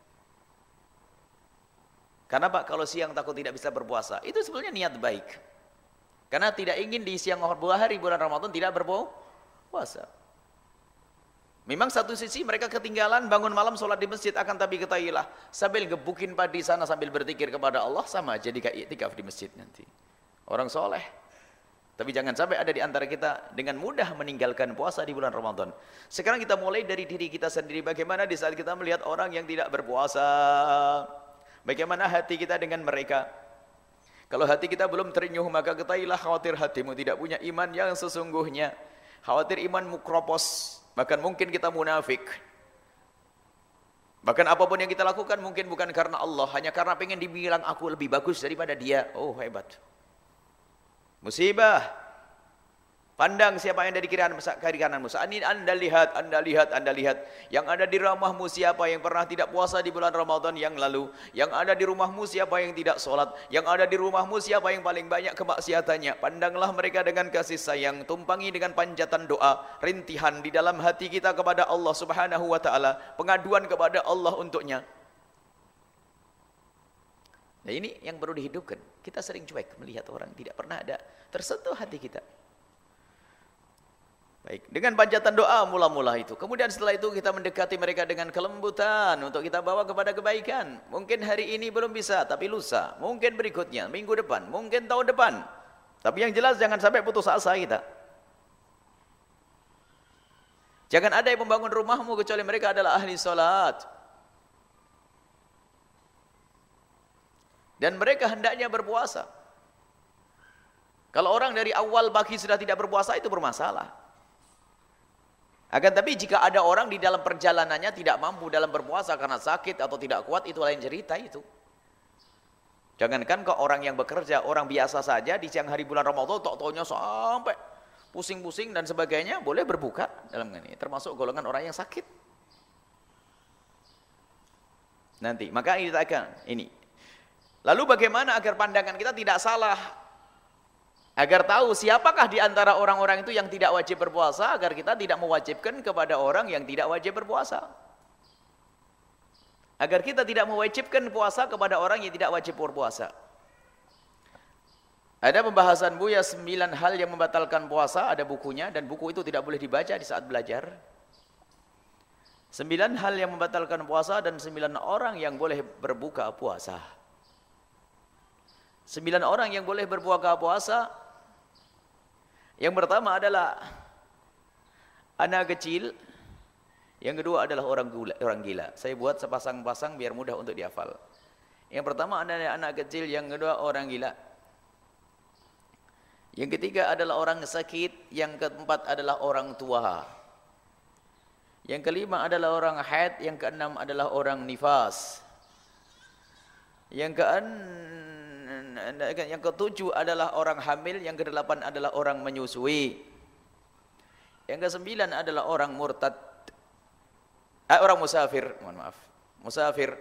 Karena Pak, kalau siang takut tidak bisa berpuasa. Itu sebenarnya niat baik. Karena tidak ingin di siang hari bulan Ramadan tidak berpuasa. Memang satu sisi mereka ketinggalan bangun malam sholat di masjid, akan tapi ketahuilah sambil gebukin padi sana sambil berzikir kepada Allah sama aja jika iktikaf di masjid nanti. Orang soleh. Tapi jangan sampai ada di antara kita dengan mudah meninggalkan puasa di bulan Ramadan. Sekarang kita mulai dari diri kita sendiri. Bagaimana di saat kita melihat orang yang tidak berpuasa, bagaimana hati kita dengan mereka. Kalau hati kita belum terenyuh, maka ketahuilah khawatir hatimu tidak punya iman yang sesungguhnya. Khawatir imanmu kropos. Bahkan mungkin kita munafik. Bahkan apapun yang kita lakukan mungkin bukan karena Allah, hanya karena pengen dibilang aku lebih bagus daripada dia. Oh hebat. Musibah. Pandang siapa yang ada di kiri kananmu. Saat ini anda lihat. Yang ada di rumahmu siapa yang pernah tidak puasa di bulan Ramadan yang lalu. Yang ada di rumahmu siapa yang tidak sholat. Yang ada di rumahmu siapa yang paling banyak kemaksiatannya. Pandanglah mereka dengan kasih sayang. Tumpangi dengan panjatan doa. Rintihan di dalam hati kita kepada Allah subhanahu wa ta'ala. Pengaduan kepada Allah untuknya. Nah ini yang perlu dihidupkan. Kita sering cuek melihat orang. Tidak pernah ada tersentuh hati kita. Baik, dengan panjatan doa mula-mula itu. Kemudian setelah itu kita mendekati mereka dengan kelembutan untuk kita bawa kepada kebaikan. Mungkin hari ini belum bisa, tapi lusa. Mungkin berikutnya, minggu depan, mungkin tahun depan. Tapi yang jelas jangan sampai putus asa kita. Jangan ada yang membangun rumahmu kecuali mereka adalah ahli salat. Dan mereka hendaknya berpuasa. Kalau orang dari awal pagi sudah tidak berpuasa itu bermasalah. Akan tapi jika ada orang di dalam perjalanannya tidak mampu dalam berpuasa karena sakit atau tidak kuat, itu lain cerita itu. Jangankan ke orang yang bekerja, orang biasa saja di siang hari bulan Ramadan tok-toknya sampai pusing-pusing dan sebagainya, boleh berbuka dalam ini, termasuk golongan orang yang sakit. Nanti, maka ini kita akan ini. Lalu bagaimana agar pandangan kita tidak salah? Agar tahu siapakah di antara orang-orang itu yang tidak wajib berpuasa, agar kita tidak mewajibkan kepada orang yang tidak wajib berpuasa. Agar kita tidak mewajibkan puasa kepada orang yang tidak wajib berpuasa. Ada pembahasan Buya 9 hal yang membatalkan puasa, ada bukunya, dan buku itu tidak boleh dibaca di saat belajar. 9 hal yang membatalkan puasa dan 9 orang yang boleh berbuka puasa. 9 orang yang boleh berbuka puasa. Yang pertama adalah anak kecil. Yang kedua adalah orang gila. Saya buat sepasang-pasang biar mudah untuk dihafal. Yang pertama adalah anak kecil, yang kedua orang gila. Yang ketiga adalah orang sakit, yang keempat adalah orang tua. Yang kelima adalah orang haid, yang keenam adalah orang nifas. Yang ketujuh adalah orang hamil, yang kedelapan adalah orang menyusui. Yang kesembilan adalah orang murtad. Orang musafir, mohon maaf. Musafir.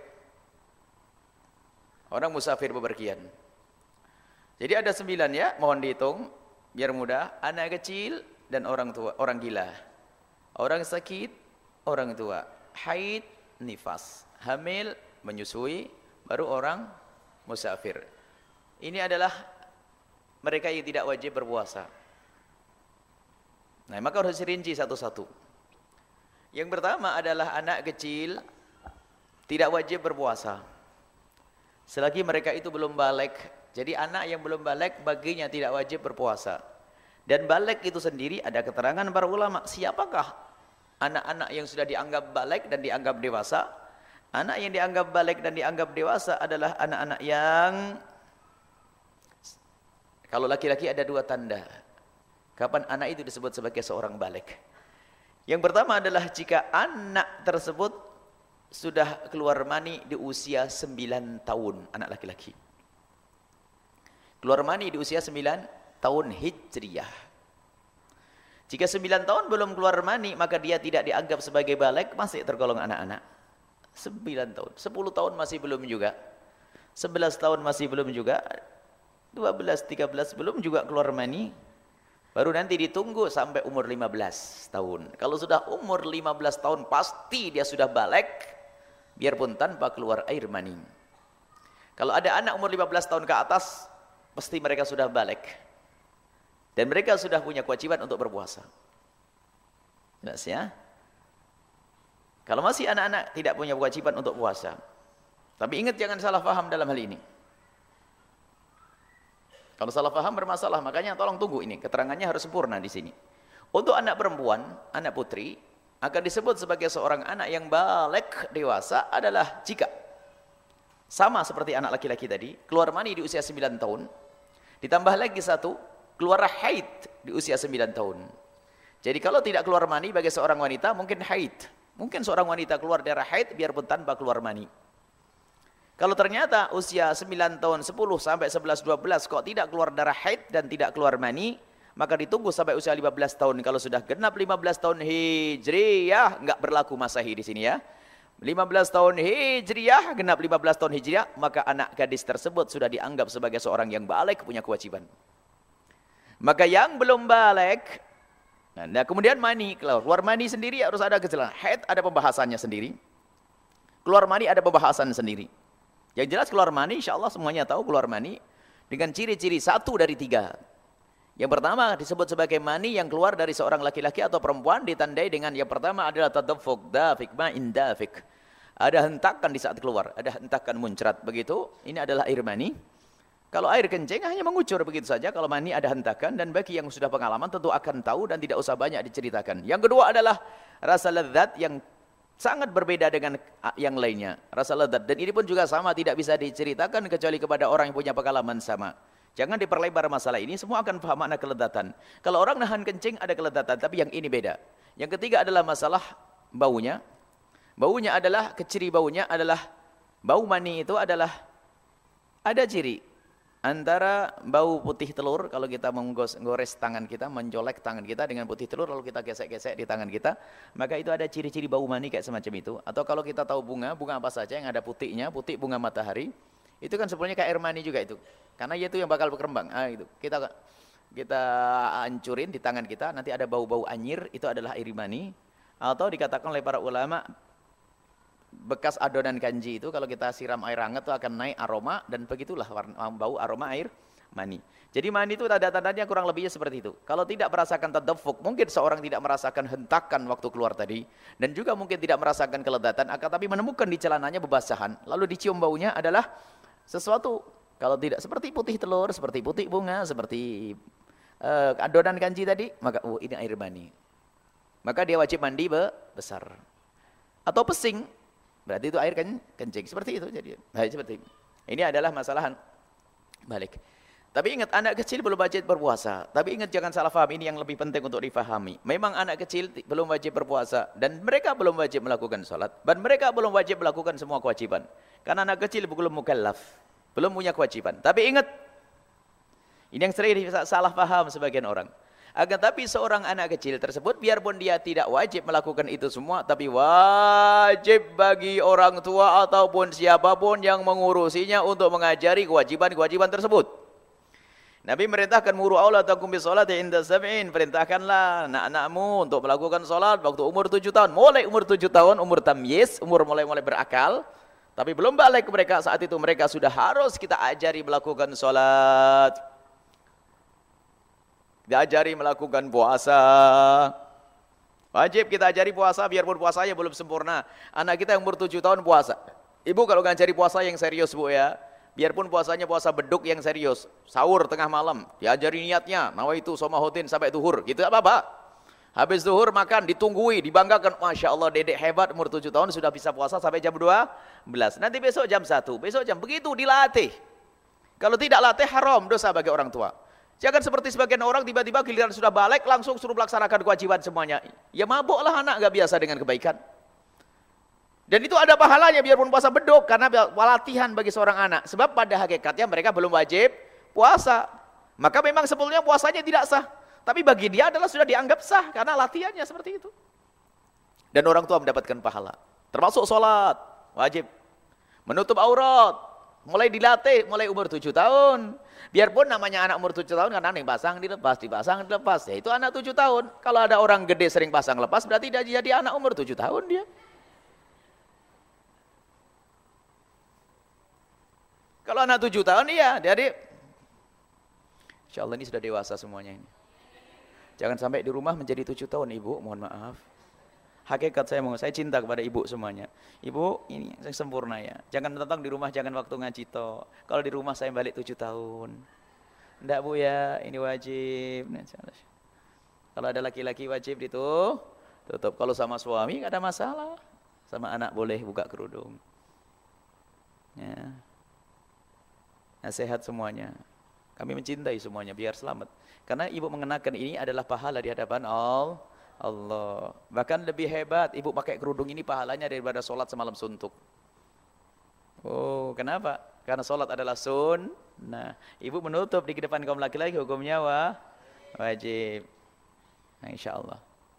Orang musafir bepergian. Jadi ada 9 ya, mohon dihitung biar mudah. Anak kecil dan orang tua, orang gila. Orang sakit, orang tua. Haid, nifas. Hamil, menyusui, baru orang musafir. Ini adalah mereka yang tidak wajib berpuasa. Nah, maka harus dirinci satu-satu. Yang pertama adalah anak kecil tidak wajib berpuasa. Selagi mereka itu belum balik. Jadi anak yang belum balik baginya tidak wajib berpuasa. Dan balik itu sendiri ada keterangan para ulama. Siapakah anak-anak yang sudah dianggap balik dan dianggap dewasa? Anak yang dianggap balik dan dianggap dewasa adalah anak-anak yang, kalau laki-laki ada 2 tanda. Kapan anak itu disebut sebagai seorang balik? Yang pertama adalah jika anak tersebut sudah keluar mani di usia 9 tahun, anak laki-laki. Keluar mani di usia 9 tahun Hijriyah. Jika 9 tahun belum keluar mani, maka dia tidak dianggap sebagai baligh, masih tergolong anak-anak. 9 tahun, 10 tahun masih belum juga. 11 tahun masih belum juga. 12, 13 belum juga keluar mani. Baru nanti ditunggu sampai umur 15 tahun. Kalau sudah umur 15 tahun pasti dia sudah baligh, biarpun tanpa keluar air mani. Kalau ada anak umur 15 tahun ke atas, pasti mereka sudah baligh. Dan mereka sudah punya kewajiban untuk berpuasa. Jelas ya? Kalau masih anak-anak tidak punya kewajiban untuk puasa. Tapi ingat jangan salah paham dalam hal ini. Kalau salah paham bermasalah, makanya tolong tunggu ini. Keterangannya harus sempurna di sini. Untuk anak perempuan, anak putri, akan disebut sebagai seorang anak yang baligh dewasa adalah jika sama seperti anak laki-laki tadi, keluar mani di usia 9 tahun, ditambah lagi satu, keluar haid di usia 9 tahun. Jadi kalau tidak keluar mani bagi seorang wanita, mungkin haid. Mungkin seorang wanita keluar darah haid biarpun tanpa keluar mani. Kalau ternyata usia 9 tahun, 10 sampai 11, 12 kok tidak keluar darah haid dan tidak keluar mani, maka ditunggu sampai usia 15 tahun. Kalau sudah genap 15 tahun Hijriyah, enggak berlaku Masehi di sini ya. 15 tahun Hijriyah, genap 15 tahun Hijriyah, maka anak gadis tersebut sudah dianggap sebagai seorang yang baligh, punya kewajiban. Maka yang belum baligh, nah kemudian mani, keluar mani sendiri harus ada kejelasan. Haid ada pembahasannya sendiri. Keluar mani ada pembahasan sendiri. Yang jelas keluar mani, insya Allah semuanya tahu keluar mani dengan ciri-ciri 1 dari 3. Yang pertama disebut sebagai mani yang keluar dari seorang laki-laki atau perempuan ditandai dengan yang pertama adalah tadaffuq, dafik, ma'in dafik. Ada hentakan di saat keluar, ada hentakan muncrat begitu. Ini adalah air mani. Kalau air kencing hanya mengucur begitu saja. Kalau mani ada hentakan, dan bagi yang sudah pengalaman tentu akan tahu dan tidak usah banyak diceritakan. Yang kedua adalah rasa lezat yang sangat berbeda dengan yang lainnya. Rasa lezat, dan ini pun juga sama, tidak bisa diceritakan kecuali kepada orang yang punya pengalaman sama. Jangan diperlebar masalah ini, semua akan paham makna kelezatan. Kalau orang nahan kencing ada kelezatan, tapi yang ini beda. Yang ketiga adalah masalah baunya. Baunya adalah, ciri baunya adalah, bau mani itu adalah ada ciri. Antara bau putih telur, kalau kita menggores tangan kita, mencolek tangan kita dengan putih telur, lalu kita gesek-gesek di tangan kita, maka itu ada ciri-ciri bau mani kayak semacam itu. Atau kalau kita tahu bunga, bunga apa saja yang ada putihnya, putih bunga matahari, itu kan sebenarnya kayak air mani juga itu. Karena itu yang bakal berkembang. Itu. Kita hancurin di tangan kita, nanti ada bau-bau anyir, itu adalah air mani. Atau dikatakan oleh para ulama, bekas adonan kanji itu kalau kita siram air hangat itu akan naik aroma, dan begitulah bau aroma air mani. Jadi mani itu tanda-tandanya kurang lebihnya seperti itu. Kalau tidak merasakan tadaffuq, mungkin seorang tidak merasakan hentakan waktu keluar tadi, dan juga mungkin tidak merasakan kelezatan, akan tapi menemukan di celananya bebasahan, lalu dicium baunya adalah sesuatu, kalau tidak seperti putih telur, seperti putih bunga, seperti adonan kanji tadi, maka ini air mani. Maka dia wajib mandi besar. Atau pesing, berarti itu air kencing, seperti itu. Jadi seperti ini. Ini adalah masalah balik. Tapi ingat, anak kecil belum wajib berpuasa. Tapi ingat jangan salah paham, ini yang lebih penting untuk difahami. Memang anak kecil belum wajib berpuasa, dan mereka belum wajib melakukan sholat, dan mereka belum wajib melakukan semua kewajiban. Karena anak kecil belum mukallaf, belum punya kewajiban. Tapi ingat, ini yang sering salah paham sebagian orang. Akan tapi seorang anak kecil tersebut, biarpun dia tidak wajib melakukan itu semua, tapi wajib bagi orang tua ataupun siapapun yang mengurusinya untuk mengajari kewajiban-kewajiban tersebut. Nabi merintahkan muru auladakum bisolati inda sab'in, perintahkanlah anak-anakmu untuk melakukan solat waktu umur 7 tahun. Mulai umur 7 tahun, umur tamyiz, umur mulai berakal. Tapi belum balik mereka, saat itu mereka sudah harus kita ajari melakukan solat. Diajari melakukan puasa. Wajib kita ajari puasa, biarpun puasanya belum sempurna. Anak kita yang umur 7 tahun puasa. Ibu kalau ngajari puasa yang serius bu ya, biarpun puasanya puasa beduk yang serius, sahur tengah malam, diajari niatnya, nawaitu somahuddin sampai duhur, gitu apa-apa. Habis duhur makan, ditunggui, dibanggakan, Masya Allah dedek hebat umur 7 tahun sudah bisa puasa sampai jam 12. Nanti besok jam 1, besok jam, begitu dilatih. Kalau tidak latih haram, dosa bagi orang tua. Jangan seperti sebagian orang tiba-tiba giliran sudah balik langsung suruh melaksanakan kewajiban semuanya. Ya mabuklah anak, gak biasa dengan kebaikan. Dan itu ada pahalanya biarpun puasa beduk, karena latihan bagi seorang anak. Sebab pada hakikatnya mereka belum wajib puasa. Maka memang sebetulnya puasanya tidak sah. Tapi bagi dia adalah sudah dianggap sah karena latihannya seperti itu. Dan orang tua mendapatkan pahala. Termasuk sholat, wajib. Menutup aurat, mulai dilatih, mulai umur 7 tahun. Biarpun namanya anak umur 7 tahun, karena yang pasang dilepas, dipasang dilepas. Ya itu anak 7 tahun. Kalau ada orang gede sering pasang lepas, berarti dia jadi anak umur 7 tahun dia. Kalau anak 7 tahun, iya. Jadi, insya Allah ini sudah dewasa semuanya ini. Jangan sampai di rumah menjadi 7 tahun, Ibu, mohon maaf. Hakikat saya cinta kepada ibu semuanya. Ibu, ini yang sempurna ya. Jangan datang di rumah, jangan waktu ngaji toh. Kalau di rumah saya balik 7 tahun. Enggak Bu ya, ini wajib. Kalau ada laki-laki wajib itu tutup. Kalau sama suami enggak ada masalah. Sama anak boleh buka kerudung. Ya. Nasihat semuanya. Kami mencintai semuanya biar selamat. Karena ibu mengenakan ini adalah pahala di hadapan Allah. Bahkan lebih hebat, ibu pakai kerudung ini pahalanya daripada sholat semalam suntuk. Oh, kenapa? Karena sholat adalah sunnah. Ibu menutup di depan kaum laki-laki, hukumnya wajib. Nah, insya Allah.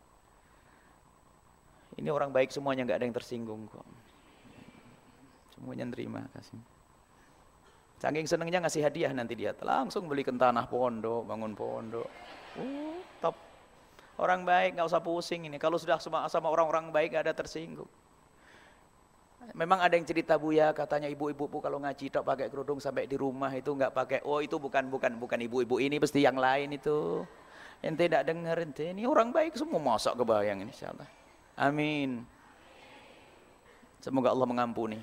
Ini orang baik semuanya, nggak ada yang tersinggung kok. Semuanya terima kasih. Saking senengnya ngasih hadiah nanti dia langsung belikan tanah pondok, bangun pondok. Top. Orang baik nggak usah pusing ini. Kalau sudah sama orang-orang baik nggak ada tersinggung. Memang ada yang cerita Buya, katanya ibu-ibu kalau ngaji tok pakai kerudung sampai di rumah itu nggak pakai. Oh itu bukan ibu-ibu ini, pasti yang lain itu. Ente tidak dengar ente. Ini orang baik semua masak kebayang ini insyaallah. Amin. Semoga Allah mengampuni.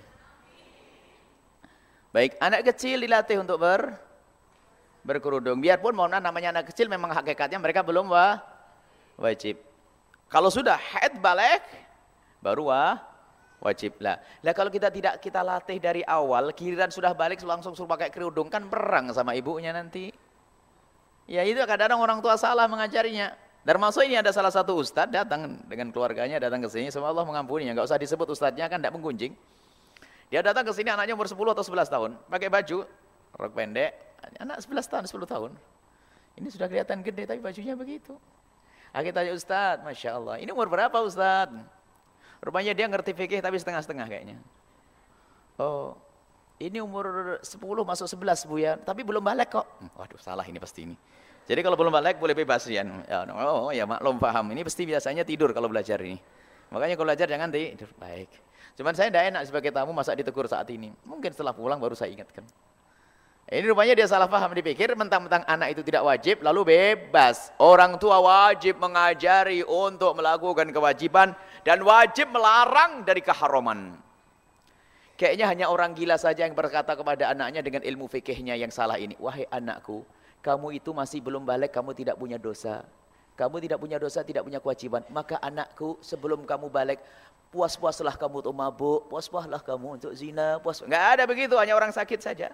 Baik, anak kecil dilatih untuk berkerudung. Biarpun mohon namanya anak kecil memang hakikatnya mereka belum wajib. Kalau sudah haid balik baru wajib lah. Lah kalau kita tidak kita latih dari awal, giliran sudah balik langsung suruh pakai kerudung kan perang sama ibunya nanti. Ya itu kadang-kadang orang tua salah mengajarinya. Termasuk ini ada salah satu ustadz datang dengan keluarganya datang ke sini, semoga Allah mengampuninya. Enggak usah disebut ustadznya kan tidak menggunjing. Dia datang ke sini anaknya umur 10 atau 11 tahun, pakai baju rok pendek, anak 11 tahun, 10 tahun. Ini sudah kelihatan gede tapi bajunya begitu. Kita tanya Ustadz, Masya Allah, ini umur berapa Ustadz? Rupanya dia ngerti fikih tapi setengah-setengah kayaknya. Oh, ini umur 10 masuk 11 Bu ya, tapi belum balik kok. Waduh salah ini pasti ini. Jadi kalau belum balik boleh bebas ya. Oh ya maklum paham, ini pasti biasanya tidur kalau belajar ini. Makanya kalau belajar jangan tidur, baik. Cuman saya tidak enak sebagai tamu masa ditegur saat ini. Mungkin setelah pulang baru saya ingatkan. Ini rupanya dia salah paham, dipikir mentang-mentang anak itu tidak wajib lalu bebas. Orang tua wajib mengajari untuk melakukan kewajiban dan wajib melarang dari keharaman. Kayaknya hanya orang gila saja yang berkata kepada anaknya dengan ilmu fikihnya yang salah ini. Wahai anakku, kamu itu masih belum balik, kamu tidak punya dosa. Kamu tidak punya dosa, tidak punya kewajiban. Maka anakku sebelum kamu balik, puas-puaslah kamu untuk mabuk, puas-puaslah kamu untuk zina, enggak ada begitu, hanya orang sakit saja.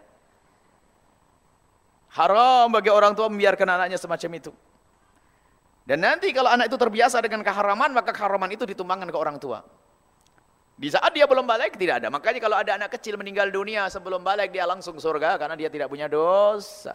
Haram bagi orang tua membiarkan anaknya semacam itu. Dan nanti kalau anak itu terbiasa dengan keharaman, maka keharaman itu ditumbangkan ke orang tua. Di saat dia belum balik tidak ada. Makanya kalau ada anak kecil meninggal dunia sebelum balik dia langsung surga karena dia tidak punya dosa.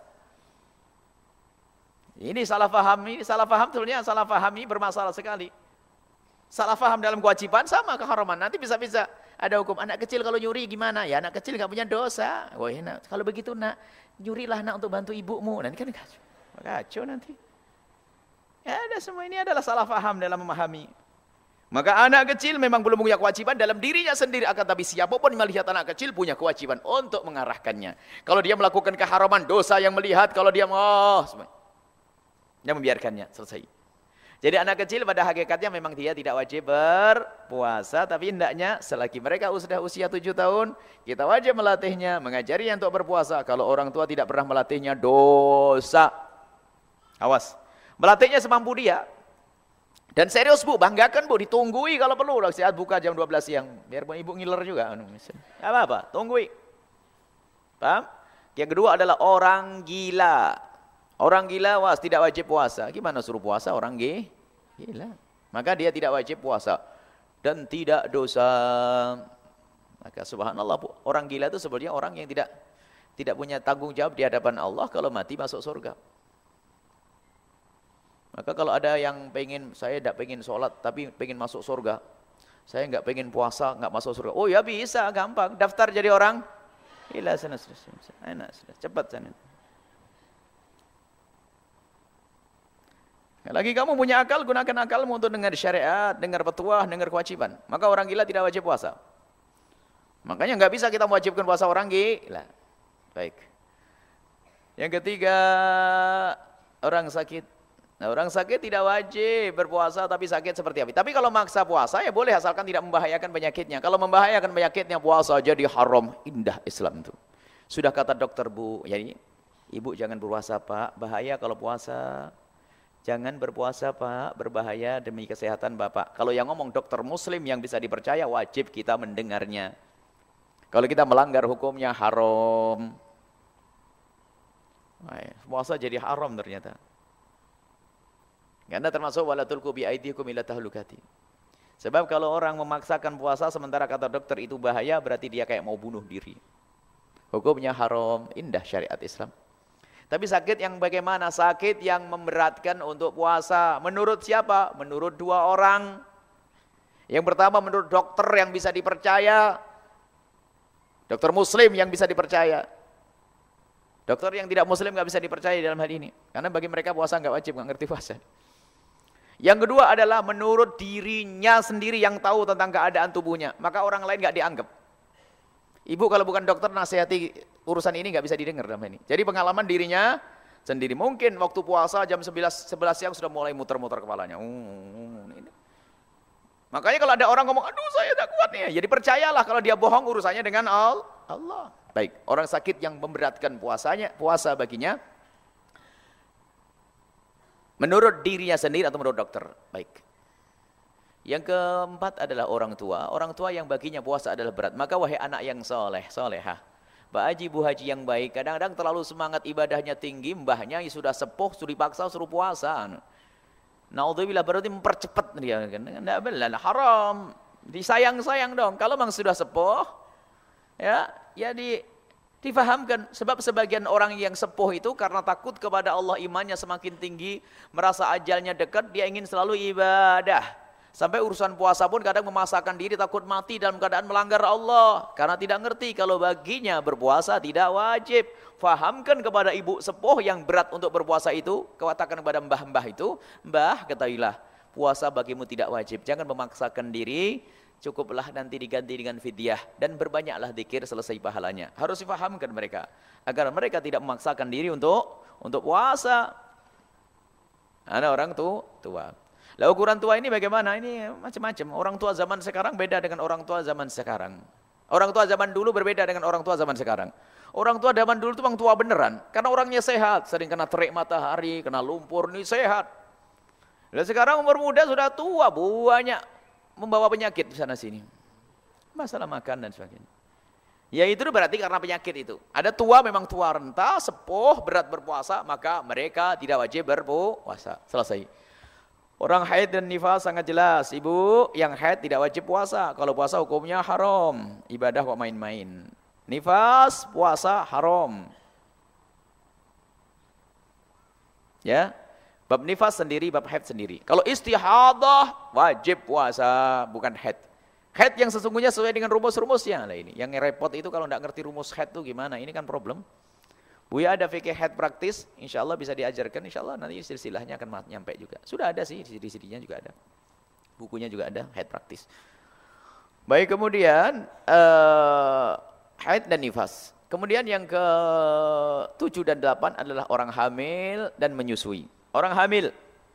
Ini salah paham sebenarnya salah pahami bermasalah sekali. Salah paham dalam kewajiban sama keharaman. Nanti bisa-bisa ada hukum anak kecil kalau nyuri gimana? Ya anak kecil nggak punya dosa. Wah, nak, kalau begitu nak nyurilah nak untuk bantu ibumu. Nanti kan kacau nanti. Ya ada semua ini adalah salah paham dalam memahami. Maka anak kecil memang belum punya kewajiban dalam dirinya sendiri, akan tapi siapapun melihat anak kecil punya kewajiban untuk mengarahkannya. Kalau dia melakukan keharaman, dosa yang melihat, kalau dia dia membiarkannya, selesai. Jadi anak kecil pada hakikatnya memang dia tidak wajib berpuasa, tapi hendaknya selagi mereka sudah usia 7 tahun, kita wajib melatihnya, mengajarinya untuk berpuasa. Kalau orang tua tidak pernah melatihnya, dosa. Awas, melatihnya semampu dia. Dan serius Bu, banggakan Bu, ditunggui kalau perlu. Saat buka jam 12 siang, biar ibu ngiler juga. Gak apa-apa, tunggui. Paham? Yang kedua adalah orang gila. Orang gila tidak wajib puasa. Gimana suruh puasa orang gila? Maka dia tidak wajib puasa dan tidak dosa. Maka subhanallah, orang gila itu sebenarnya orang yang tidak punya tanggung jawab di hadapan Allah, kalau mati masuk surga. Maka kalau ada yang pengen, saya tidak pengen sholat tapi pengen masuk surga, saya nggak pengen puasa nggak masuk surga, oh ya bisa, gampang, daftar jadi orang. Gila, sana, enak, sudah cepat sana. Lagi kamu punya akal, gunakan akalmu untuk dengar syariat, dengar petuah, dengar kewajiban. Maka orang gila tidak wajib puasa. Makanya nggak bisa kita mewajibkan puasa orang gila. Baik. Yang ketiga, orang sakit. Nah, orang sakit tidak wajib berpuasa, tapi sakit seperti apa? Tapi kalau maksa puasa ya boleh, asalkan tidak membahayakan penyakitnya. Kalau membahayakan penyakitnya, puasa jadi haram. Indah Islam itu. Sudah kata dokter, Bu, jadi ibu jangan berpuasa Pak, bahaya kalau puasa. Jangan berpuasa Pak, berbahaya demi kesehatan Bapak. Kalau yang ngomong dokter muslim yang bisa dipercaya, wajib kita mendengarnya. Kalau kita melanggar hukumnya haram. Puasa jadi haram ternyata. Karena termasuk wala tulqu bi aydikum ila tahlukati. Sebab kalau orang memaksakan puasa sementara kata dokter itu bahaya, berarti dia kayak mau bunuh diri. Hukumnya haram, indah syariat Islam. Tapi sakit yang bagaimana? Sakit yang memberatkan untuk puasa. Menurut siapa? Menurut dua orang. Yang pertama menurut dokter yang bisa dipercaya. Dokter muslim yang bisa dipercaya. Dokter yang tidak muslim nggak bisa dipercaya dalam hal ini. Karena bagi mereka puasa nggak wajib, nggak ngerti puasa. Yang kedua adalah menurut dirinya sendiri yang tahu tentang keadaan tubuhnya. Maka orang lain nggak dianggap. Ibu kalau bukan dokter nasihati urusan ini nggak bisa didengar dalam ini. Jadi pengalaman dirinya sendiri. Mungkin waktu puasa jam 11 siang sudah mulai muter-muter kepalanya. Makanya kalau ada orang ngomong, aduh saya tidak kuat nih. Jadi percayalah kalau dia bohong urusannya dengan Allah. Baik, orang sakit yang memberatkan puasa baginya. Menurut dirinya sendiri atau menurut dokter. Baik. Yang keempat adalah orang tua. Orang tua yang baginya puasa adalah berat. Maka wahai anak yang solehah. Pak Haji, Bu Haji yang baik. Kadang-kadang terlalu semangat ibadahnya tinggi. Mbahnya sudah sepuh, sudah dipaksa suruh puasa. Naudzubillah, berarti mempercepat dia. Tidak benar, haram. Disayang-sayang dong. Kalau memang sudah sepuh, ya difahamkan. Sebab sebagian orang yang sepuh itu karena takut kepada Allah, imannya semakin tinggi, merasa ajalnya dekat, dia ingin selalu ibadah. Sampai urusan puasa pun kadang memaksakan diri, takut mati dalam keadaan melanggar Allah. Karena tidak ngerti kalau baginya berpuasa tidak wajib. Fahamkan kepada ibu sepuh yang berat untuk berpuasa itu, katakan kepada mbah-mbah itu, mbah ketahuilah, puasa bagimu tidak wajib. Jangan memaksakan diri, cukuplah nanti diganti dengan fidyah. Dan berbanyaklah zikir, selesai pahalanya. Harus difahamkan mereka. Agar mereka tidak memaksakan diri untuk puasa. Ada orang tua. Lah ukuran tua ini bagaimana? Ini macam-macam. Orang tua zaman sekarang beda dengan orang tua zaman sekarang. Orang tua zaman dulu berbeda dengan orang tua zaman sekarang. Orang tua zaman dulu itu memang tua beneran. Karena orangnya sehat. Sering kena terik matahari, kena lumpur, ini sehat. Dan sekarang umur muda sudah tua, banyak membawa penyakit di sana sini. Masalah makan dan sebagainya. Ya itu berarti karena penyakit itu. Ada tua memang tua renta, sepuh, berat berpuasa, maka mereka tidak wajib berpuasa. Selesai. Orang haid dan nifas sangat jelas. Ibu yang haid tidak wajib puasa. Kalau puasa hukumnya haram. Ibadah kok main-main. Nifas, puasa haram. Ya. Bab nifas sendiri, bab haid sendiri. Kalau istihadah wajib puasa, bukan haid. Haid yang sesungguhnya sesuai dengan rumus-rumusnya. Nah ini, yang repot itu kalau tidak ngerti rumus haid itu gimana? Ini kan problem. Buya ada fikih haid praktis, insya Allah bisa diajarkan, insya Allah nanti silsilahnya akan nyampe juga. Sudah ada sih, di CD-nya juga ada. Bukunya juga ada, haid praktis. Baik, kemudian haid dan nifas. Kemudian yang ke-7 dan 8 adalah orang hamil dan menyusui. Orang hamil,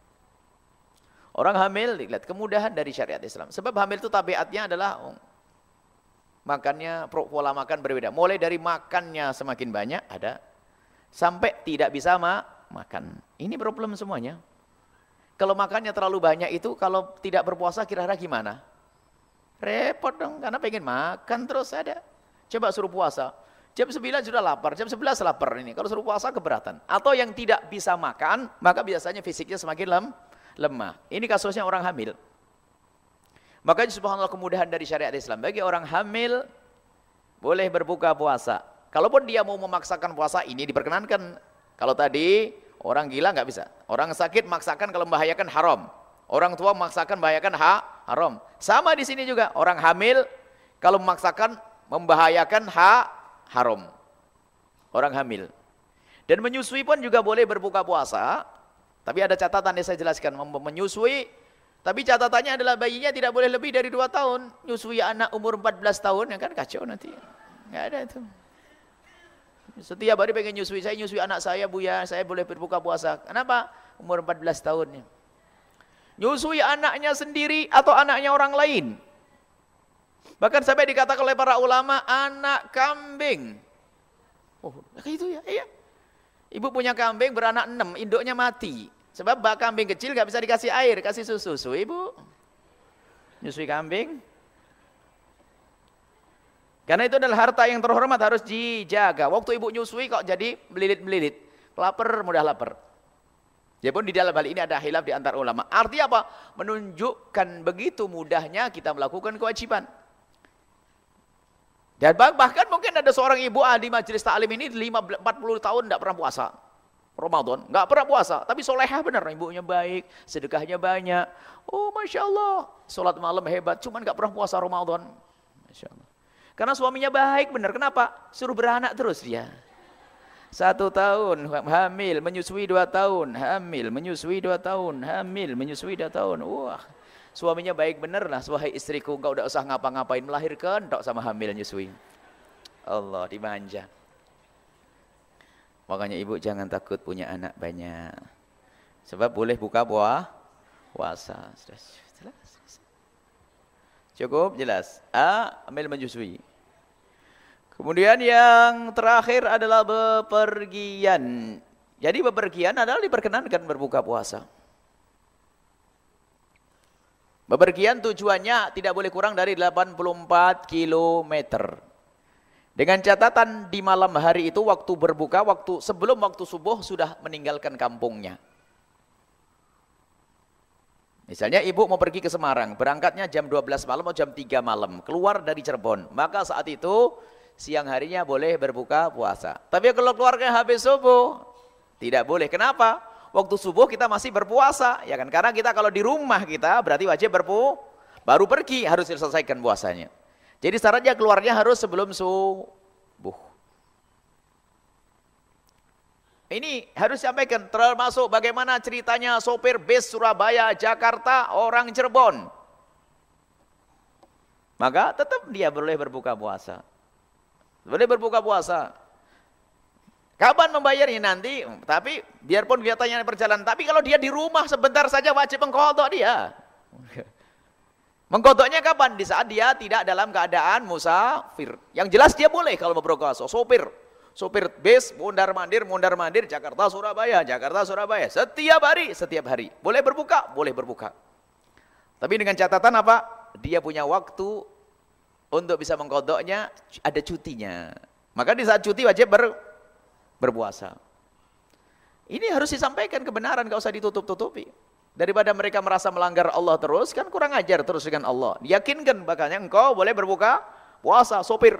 dilihat kemudahan dari syariat Islam. Sebab hamil itu tabiatnya adalah makannya, pola makan berbeda. Mulai dari makannya semakin banyak ada, sampai tidak bisa makan. Ini problem semuanya. Kalau makannya terlalu banyak itu, kalau tidak berpuasa kira-kira gimana? Repot dong, karena pengen makan terus ada. Coba suruh puasa. Jam 9 sudah lapar, jam 11 lapar ini. Kalau suruh puasa keberatan. Atau yang tidak bisa makan, maka biasanya fisiknya semakin lemah. Ini kasusnya orang hamil. Makanya subhanallah kemudahan dari syariat Islam. Bagi orang hamil, boleh berbuka puasa. Kalaupun dia mau memaksakan puasa, ini diperkenankan. Kalau tadi Orang gila nggak bisa. Orang sakit maksakan kalau membahayakan haram. Orang tua memaksakan membahayakan haram. Sama di sini juga. Orang hamil kalau memaksakan membahayakan haram. Orang hamil. Dan menyusui pun juga boleh berbuka puasa. Tapi ada catatan yang saya jelaskan. Menyusui, tapi catatannya adalah bayinya tidak boleh lebih dari 2 tahun. Nyusui anak umur 14 tahun, ya kan kacau nanti. Nggak ada itu. Setiap hari pengen nyusui. Saya nyusui anak saya, Buya, saya boleh berbuka puasa. Kenapa? Umur 14 tahunnya. Nyusui anaknya sendiri atau anaknya orang lain. Bahkan sampai dikatakan oleh para ulama, anak kambing. Oh, kayak itu ya? Iya. Ibu punya kambing beranak 6, induknya mati. Sebab bak kambing kecil gak bisa dikasih air, kasih susu. Ibu nyusui kambing. Karena itu adalah harta yang terhormat, harus dijaga. Waktu ibu nyusui kok jadi melilit-melilit. Lapar, mudah lapar. Ya pun di dalam hal ini ada khilaf di antar ulama. Artinya apa? Menunjukkan begitu mudahnya kita melakukan kewajiban. Dan bahkan mungkin ada seorang ibu ahli majelis taklim ini 40 tahun tidak pernah puasa Ramadan, nggak pernah puasa, tapi solehah benar, ibunya baik, sedekahnya banyak. Oh, masya Allah, sholat malam hebat, cuman nggak pernah puasa Ramadan. Masya Allah. Karena suaminya baik benar. Kenapa? Suruh beranak terus dia. 1 tahun hamil, menyusui 2 tahun, hamil, menyusui 2 tahun, hamil, menyusui 2 tahun. Wah. Suaminya baik bener lah, wahai istriku, engkau udah usah ngapa-ngapain, melahirkan tok sama hamil nyusui. Allah dimanja. Makanya ibu jangan takut punya anak banyak. Sebab boleh buka puasa. Jelas. Cukup jelas. Ambil menyusui. Kemudian yang terakhir adalah bepergian. Jadi bepergian adalah diperkenankan berbuka puasa. Bepergian tujuannya tidak boleh kurang dari 84 km. Dengan catatan di malam hari itu waktu berbuka, sebelum waktu subuh sudah meninggalkan kampungnya. Misalnya ibu mau pergi ke Semarang, berangkatnya jam 12 malam atau jam 3 malam, keluar dari Cirebon. Maka saat itu siang harinya boleh berbuka puasa. Tapi kalau keluarnya habis subuh, tidak boleh. Kenapa? Waktu subuh kita masih berpuasa, ya kan? Karena kita kalau di rumah kita berarti wajib baru pergi harus diselesaikan puasanya. Jadi syaratnya keluarnya harus sebelum subuh. Ini harus disampaikan, termasuk bagaimana ceritanya sopir bis Surabaya, Jakarta, orang Cirebon. Maka tetap dia boleh berbuka puasa. Boleh berbuka puasa. Kapan membayarnya nanti? Tapi biarpun kelihatannya perjalanan, tapi kalau dia di rumah sebentar saja wajib mengqadha dia. Mengqadhanya kapan? Di saat dia tidak dalam keadaan musafir. Yang jelas dia boleh kalau berpuasa. Sopir bis mondar-mandir Jakarta Surabaya setiap hari. Boleh berbuka. Tapi dengan catatan apa? Dia punya waktu untuk bisa mengqadhanya, ada cutinya. Maka di saat cuti wajib berpuasa. Ini harus disampaikan kebenaran, gak usah ditutup-tutupi. Daripada mereka merasa melanggar Allah terus, kan kurang ajar terus dengan Allah. Yakinkan makanya engkau boleh berbuka puasa, sopir.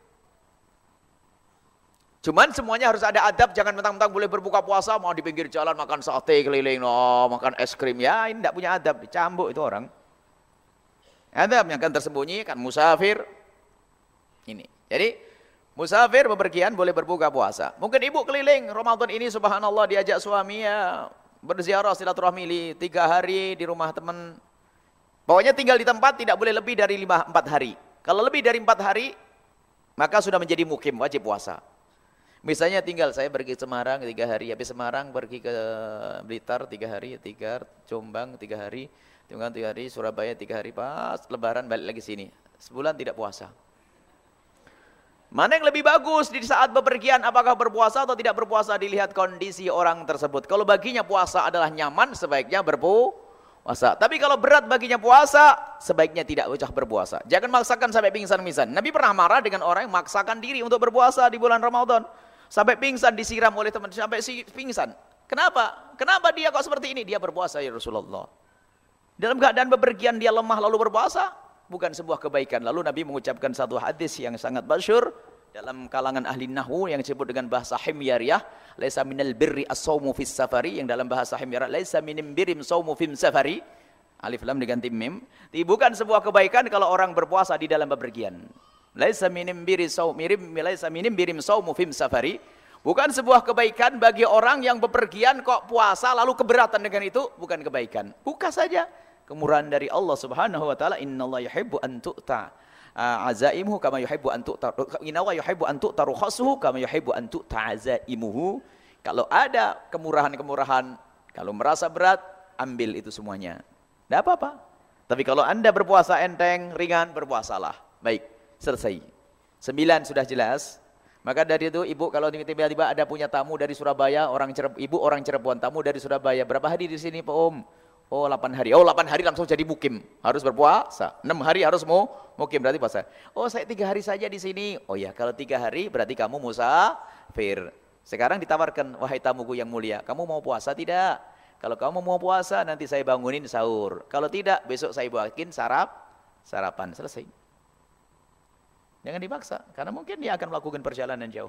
Cuman semuanya harus ada adab, jangan mentang-mentang boleh berbuka puasa, mau di pinggir jalan makan sate keliling, makan es krim, ya ini tidak punya adab, dicambuk itu orang. Adab yang akan tersembunyi, kan musafir. Ini, jadi musafir bepergian boleh berbuka puasa. Mungkin ibu keliling Ramadan ini subhanallah diajak suami ya berziarah silaturahmi 3 hari di rumah teman. Pokoknya tinggal di tempat tidak boleh lebih dari 4 hari. Kalau lebih dari 4 hari maka sudah menjadi mukim, wajib puasa. Misalnya tinggal saya pergi ke Semarang 3 hari, habis Semarang pergi ke Blitar 3 hari, Jombang 3 hari, 3 hari, Surabaya 3 hari, pas lebaran balik lagi sini. Sebulan tidak puasa. Mana yang lebih bagus di saat bepergian, apakah berpuasa atau tidak berpuasa, dilihat kondisi orang tersebut. Kalau baginya puasa adalah nyaman, sebaiknya berpuasa. Tapi kalau berat baginya puasa, sebaiknya tidak usah berpuasa. Jangan maksakan sampai pingsan-pingsan. Nabi pernah marah dengan orang yang maksakan diri untuk berpuasa di bulan Ramadan. Sampai pingsan, disiram oleh teman, sampai pingsan. Kenapa? Kenapa dia kok seperti ini? Dia berpuasa ya Rasulullah. Dalam keadaan bepergian dia lemah lalu berpuasa, bukan sebuah kebaikan. Lalu Nabi mengucapkan satu hadis yang sangat masyhur dalam kalangan ahli nahwu yang disebut dengan bahasa himyariyah, laisa minal birri as-saumu fis safari, yang dalam bahasa himyariyah laisa minim birim saumu fim safari, alif lam diganti mim. Bukan sebuah kebaikan kalau orang berpuasa di dalam bepergian. Laisa minim biri saum laisa minim birim saumu fim safari. Bukan sebuah kebaikan bagi orang yang bepergian kok puasa lalu keberatan dengan itu, bukan kebaikan. Buka saja kemurahan dari Allah Subhanahu wa taala, innallaha yuhibbu an tu'ta azaimuhu kama yuhibbu an tu'ta innallaha yuhibbu an tu'ta rukhasuhu kama yuhibbu an tu'ta azaimuhu. Kalau ada kemurahan-kemurahan, kalau merasa berat, ambil itu semuanya. Tidak apa-apa. Tapi kalau Anda berpuasa enteng, ringan, berpuasalah. Baik, selesai. 9 sudah jelas. Maka dari itu ibu kalau tiba-tiba ada punya tamu dari Surabaya, ibu orang Cirebon, tamu dari Surabaya, berapa hari di sini Pak Om? Oh 8 hari. Oh 8 hari langsung jadi mukim, harus berpuasa. 6 hari harus mukim, berarti puasa. Oh saya 3 hari saja di sini. Oh ya kalau 3 hari berarti kamu musafir. Sekarang ditawarkan, wahai tamuku yang mulia, kamu mau puasa tidak? Kalau kamu mau puasa nanti saya bangunin sahur. Kalau tidak besok saya buatin sarapan. Selesai. Jangan dipaksa, karena mungkin dia akan melakukan perjalanan jauh.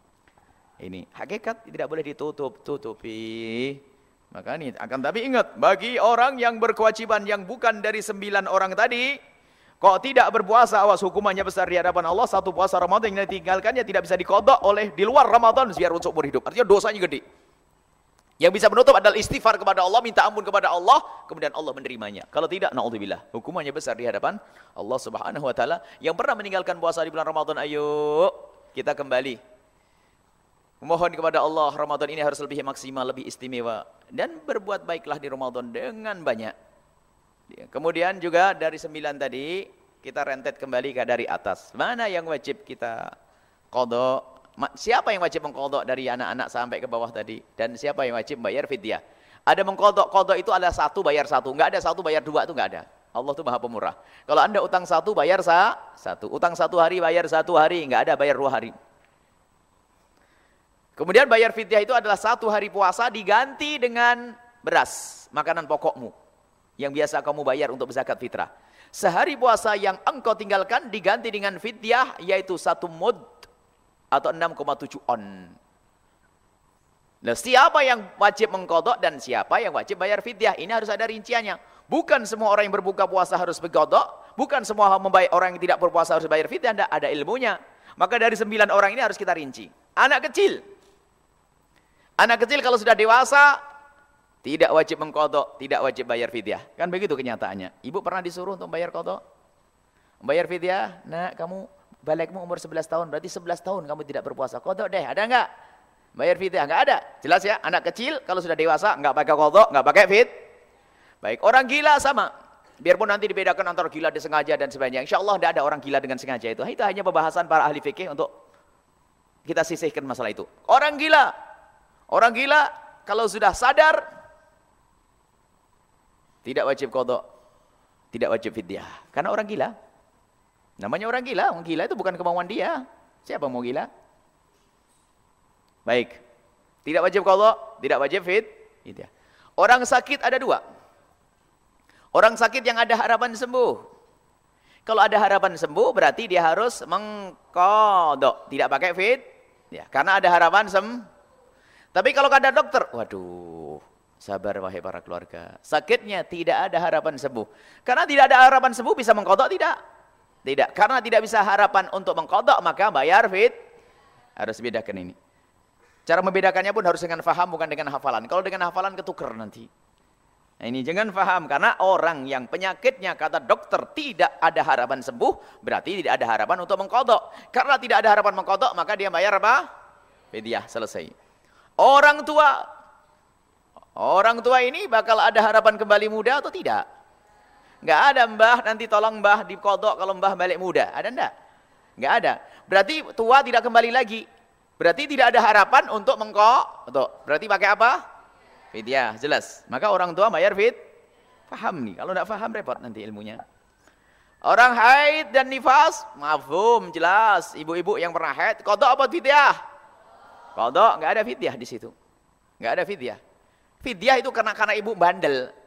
Ini hakikat tidak boleh ditutupi. Maka ini tapi ingat, bagi orang yang berkewajiban yang bukan dari 9 orang tadi, kok tidak berpuasa, awas hukumannya besar di hadapan Allah. Satu puasa Ramadan yang ditinggalkannya tidak bisa diqadha oleh di luar Ramadan biar untuk berhidup. Artinya dosanya gede. Yang bisa menutup adalah istighfar kepada Allah, minta ampun kepada Allah, kemudian Allah menerimanya. Kalau tidak, naudzubillah, hukumannya besar di hadapan Allah Subhanahu wa taala. Yang pernah meninggalkan puasa di bulan Ramadan, ayo kita kembali. Memohon kepada Allah, Ramadan ini harus lebih maksimal, lebih istimewa, dan berbuat baiklah di Ramadan dengan banyak. Kemudian juga dari 9 tadi, kita rentet kembali ke dari atas. Mana yang wajib kita qadha? Siapa yang wajib mengqadha dari anak-anak sampai ke bawah tadi? Dan siapa yang wajib bayar fidyah? Ada mengqadha, qadha itu ada 1 bayar 1, enggak ada 1 bayar 2, itu enggak ada. Allah itu Maha Pemurah. Kalau Anda utang 1 bayar 1, utang 1 hari bayar 1 hari, enggak ada bayar 2 hari. Kemudian bayar fidyah itu adalah 1 hari puasa diganti dengan beras, makanan pokokmu yang biasa kamu bayar untuk zakat fitrah. Sehari puasa yang engkau tinggalkan diganti dengan fidyah, yaitu 1 mud atau 6,7 on. Nah, siapa yang wajib mengqadha dan siapa yang wajib bayar fidyah? Ini harus ada rinciannya. Bukan semua orang yang berbuka puasa harus berqadha, bukan semua orang yang tidak berpuasa harus bayar fidyah, tidak ada ilmunya. Maka dari 9 orang ini harus kita rinci. Anak kecil kalau sudah dewasa tidak wajib mengqadha, tidak wajib bayar fidyah. Kan begitu kenyataannya. Ibu pernah disuruh untuk bayar qadha? Bayar fidyah? Nah, kamu balikmu umur 11 tahun, berarti 11 tahun kamu tidak berpuasa. Qadha deh, ada enggak? Bayar fidyah, enggak ada. Jelas ya, anak kecil kalau sudah dewasa enggak pakai qadha, enggak pakai Baik, orang gila sama. Biarpun nanti dibedakan antara gila disengaja dan sebagainya. Insyaallah tidak ada orang gila dengan sengaja itu. Itu hanya pembahasan para ahli fikih untuk kita sisihkan masalah itu. Orang gila kalau sudah sadar tidak wajib qadha, tidak wajib fidyah. Karena orang gila. Namanya orang gila itu bukan kemauan dia. Siapa mau gila? Baik. Tidak wajib qadha, tidak wajib fidyah. Orang sakit ada 2. Orang sakit yang ada harapan sembuh. Kalau ada harapan sembuh berarti dia harus mengqadha, tidak pakai fidyah. Karena ada harapan Tapi kalau kata dokter, waduh, sabar wahai para keluarga. Sakitnya tidak ada harapan sembuh. Karena tidak ada harapan sembuh bisa mengqadha tidak? Tidak, karena tidak bisa harapan untuk mengqadha maka bayar harus bedakan ini. Cara membedakannya pun harus dengan faham bukan dengan hafalan. Kalau dengan hafalan ketuker nanti. Nah, ini jangan faham karena orang yang penyakitnya kata dokter tidak ada harapan sembuh berarti tidak ada harapan untuk mengqadha. Karena tidak ada harapan mengqadha maka dia bayar apa? Fidyah, selesai. Orang tua ini bakal ada harapan kembali muda atau tidak? Enggak ada, mbah, nanti tolong mbah diqadha kalau mbah balik muda. Ada enggak? Enggak ada. Berarti tua tidak kembali lagi. Berarti tidak ada harapan untuk mengqadha. Berarti pakai apa? Fidyah, jelas. Maka orang tua bayar paham nih. Kalau enggak paham repot nanti ilmunya. Orang haid dan nifas, mafhum, jelas. Ibu-ibu yang pernah haid, qadha apa fidyah? Qadha, enggak ada fidyah di situ. Enggak ada fidyah. Fidyah itu karena ibu bandel.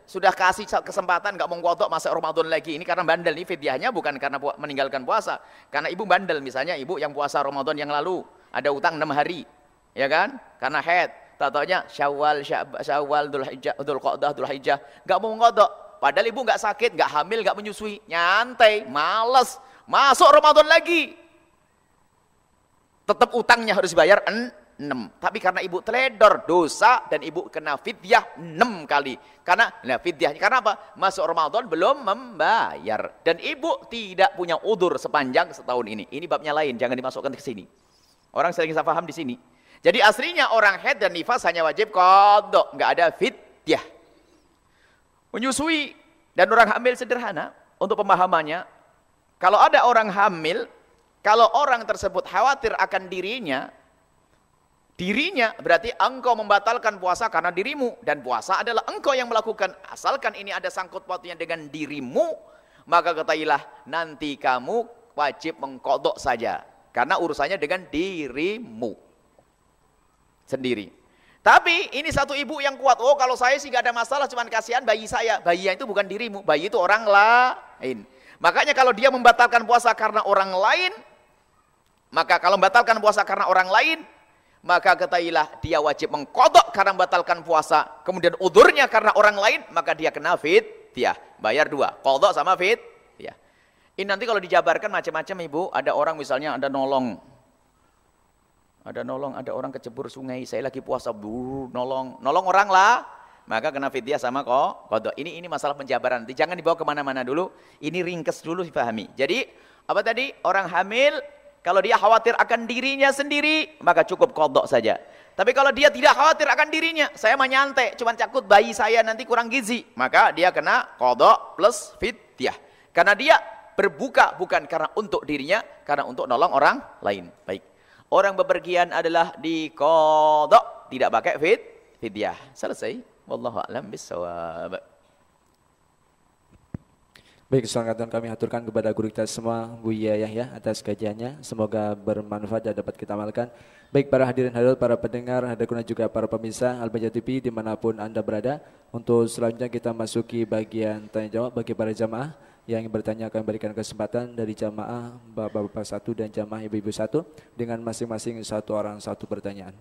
sudah kasih kesempatan nggak mau ngodok masa Ramadan lagi. Ini karena bandel, ini fidyahnya bukan karena meninggalkan puasa. Karena ibu bandel, misalnya ibu yang puasa Ramadan yang lalu ada utang 6 hari, ya kan? Karena haid, tatonya Syawal, Dzulhijjah, Dzulqa'dah, Dzulhijjah, nggak mau ngodok. Padahal ibu nggak sakit, nggak hamil, nggak menyusui, nyantai, males, masuk Ramadan lagi. Tetap utangnya harus bayar 6. Tapi karena ibu teledor dosa dan ibu kena fidyah 6 kali. Karena fidyahnya karena apa? Masuk Ramadan belum membayar dan ibu tidak punya udzur sepanjang setahun ini. Ini babnya lain, jangan dimasukkan ke sini. Orang sering salah paham di sini. Jadi aslinya orang haid dan nifas hanya wajib qadha, enggak ada fidyah. Menyusui dan orang hamil sederhana untuk pemahamannya. Kalau ada orang hamil, kalau orang tersebut khawatir akan dirinya berarti engkau membatalkan puasa karena dirimu, dan puasa adalah engkau yang melakukan. Asalkan ini ada sangkut pautnya dengan dirimu, maka ketahuilah nanti kamu wajib mengqadha saja karena urusannya dengan dirimu sendiri. Tapi ini satu ibu yang kuat, oh kalau saya sih gak ada masalah, cuman kasihan bayi saya. Bayi itu bukan dirimu, bayi itu orang lain. Makanya kalau dia membatalkan puasa karena orang lain, maka kalau membatalkan puasa karena orang lain, maka ketahuilah dia wajib mengqadha karena membatalkan puasa. Kemudian udzurnya karena orang lain, maka dia kena fidyah. Bayar 2, qadha sama fidyah. Ini nanti kalau dijabarkan macam-macam ibu, ada orang misalnya ada nolong, ada orang kecebur sungai, saya lagi puasa, nolong orang lah, maka kena fidyah sama qadha. Ini masalah penjabaran, nanti jangan dibawa kemana-mana dulu, ini ringkes dulu dipahami. Jadi, apa tadi? Orang hamil, kalau dia khawatir akan dirinya sendiri, maka cukup qadha saja. Tapi kalau dia tidak khawatir akan dirinya, saya mah nyantai, cuma takut bayi saya nanti kurang gizi, maka dia kena qadha plus fidyah. Karena dia berbuka bukan karena untuk dirinya, karena untuk nolong orang lain. Baik. Orang bepergian adalah diqadha, tidak pakai fidyah. Selesai. Wallahu a'lam bissawab. Baik, selanjutnya kami aturkan kepada guru kita semua, Buya Yahya, atas kajiannya. Semoga bermanfaat dan dapat kita amalkan. Baik para hadirin hadirat, para pendengar, hadirin juga para pemirsa Al-Bahjah TV dimanapun Anda berada. Untuk selanjutnya kita masuki bagian tanya jawab bagi para jamaah yang ingin bertanya. Akan berikan kesempatan dari jamaah bapak-bapak 1 dan jamaah ibu-ibu 1 dengan masing-masing 1 orang 1 pertanyaan.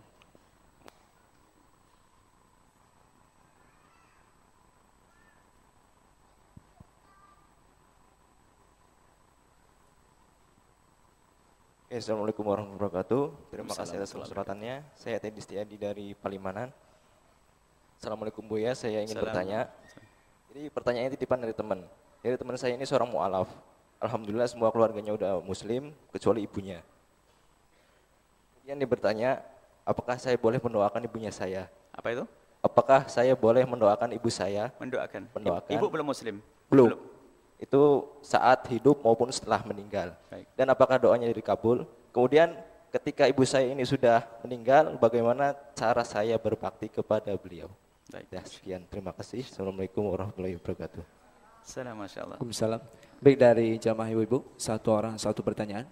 Assalamualaikum warahmatullahi wabarakatuh. Terima kasih atas kesempatan-nya. Saya Teddy Setiadi dari Palimanan. Assalamualaikum Buya, saya ingin bertanya. Jadi pertanyaannya titipan dari teman. Jadi teman saya ini seorang mu'alaf. Alhamdulillah semua keluarganya udah muslim kecuali ibunya. Kemudian dia bertanya, apakah saya boleh mendoakan ibunya saya? Apa itu? Apakah saya boleh mendoakan ibu saya? Mendoakan. Mendoakan. Ibu belum muslim? Belum. Itu saat hidup maupun setelah meninggal. Baik. Dan apakah doanya dikabul? Kemudian ketika ibu saya ini sudah meninggal, bagaimana cara saya berbakti kepada beliau? Baik. Ya, sekian, terima kasih. Assalamualaikum warahmatullahi wabarakatuh. Assalamualaikum masyaallah. Waalaikumsalam. Baik, dari jamaah ibu-ibu, 1 orang 1 pertanyaan.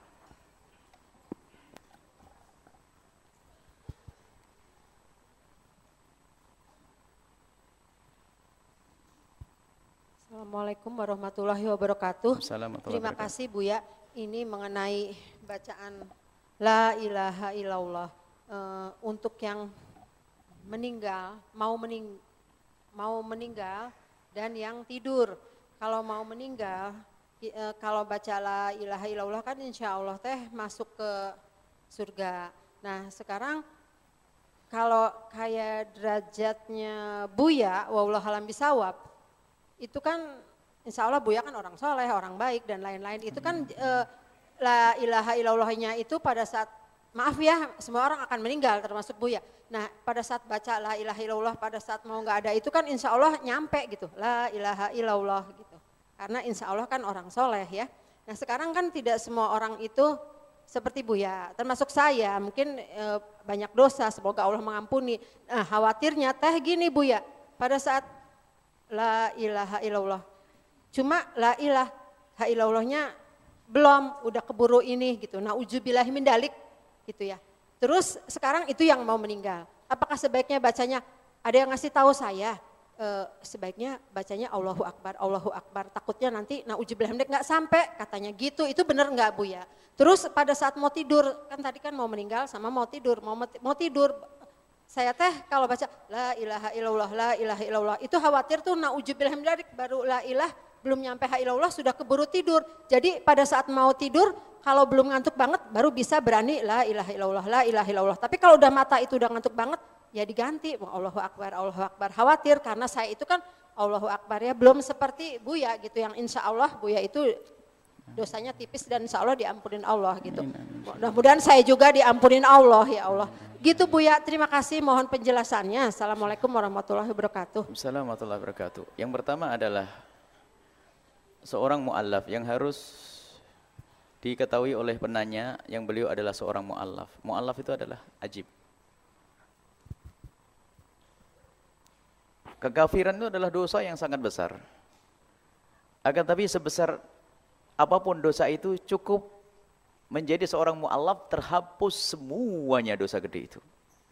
Assalamualaikum warahmatullahi wabarakatuh. Assalamualaikum Terima warahmatullahi kasih Buya. Ini mengenai bacaan La ilaha illallah untuk yang meninggal, mau meninggal dan yang tidur. Kalau mau meninggal, kalau baca La ilaha illallah kan insya Allah teh masuk ke surga. Nah sekarang kalau kayak derajatnya Buya, wallahu alam bisawab, itu kan insya Allah Buya kan orang soleh, orang baik dan lain-lain. Itu kan La ilaha illallahnya itu pada saat, maaf ya semua orang akan meninggal termasuk Buya. Nah pada saat baca La ilaha illallah pada saat mau nggak ada itu kan insya Allah nyampe gitu. La ilaha illallah gitu. Karena insya Allah kan orang soleh ya. Nah sekarang kan tidak semua orang itu seperti Buya. Termasuk saya mungkin banyak dosa, semoga Allah mengampuni. Nah khawatirnya teh gini Buya, pada saat La ilaha illallah. Cuma la ilaha illallahnya belum, udah keburu ini gitu. Na'udzubillahi min dalik gitu ya. Terus sekarang itu yang mau meninggal. Apakah sebaiknya bacanya, ada yang ngasih tahu saya, sebaiknya bacanya Allahu Akbar, Allahu Akbar. Takutnya nanti nauzubillah nggak sampai katanya gitu. Itu benar nggak Bu ya? Terus pada saat mau tidur, kan tadi kan mau meninggal sama mau tidur, mau tidur. Saya teh kalau baca la ilaha illallah, la ilaha illallah, itu khawatir tuh nauzubillah baru la ilah belum nyampe ha illallah sudah keburu tidur. Jadi pada saat mau tidur kalau belum ngantuk banget baru bisa berani la ilaha illallah, la ilaha illallah. Tapi kalau udah mata itu udah ngantuk banget ya diganti Allahu Akbar, Allahu Akbar. Khawatir karena saya itu kan Allahu Akbar ya belum seperti Buya gitu yang insya Allah Buya itu dosanya tipis dan insya Allah diampunin Allah gitu. Mudah-mudahan saya juga diampunin Allah ya Allah. Gitu Buya, terima kasih mohon penjelasannya. Assalamualaikum warahmatullahi wabarakatuh. Assalamualaikum warahmatullahi wabarakatuh. Yang pertama adalah seorang mu'allaf yang harus diketahui oleh penanya yang beliau adalah seorang mu'allaf. Mu'allaf itu adalah ajib. Kekafiran itu adalah dosa yang sangat besar. Akan tapi sebesar apapun dosa itu cukup menjadi seorang mu'allaf terhapus semuanya dosa gede itu.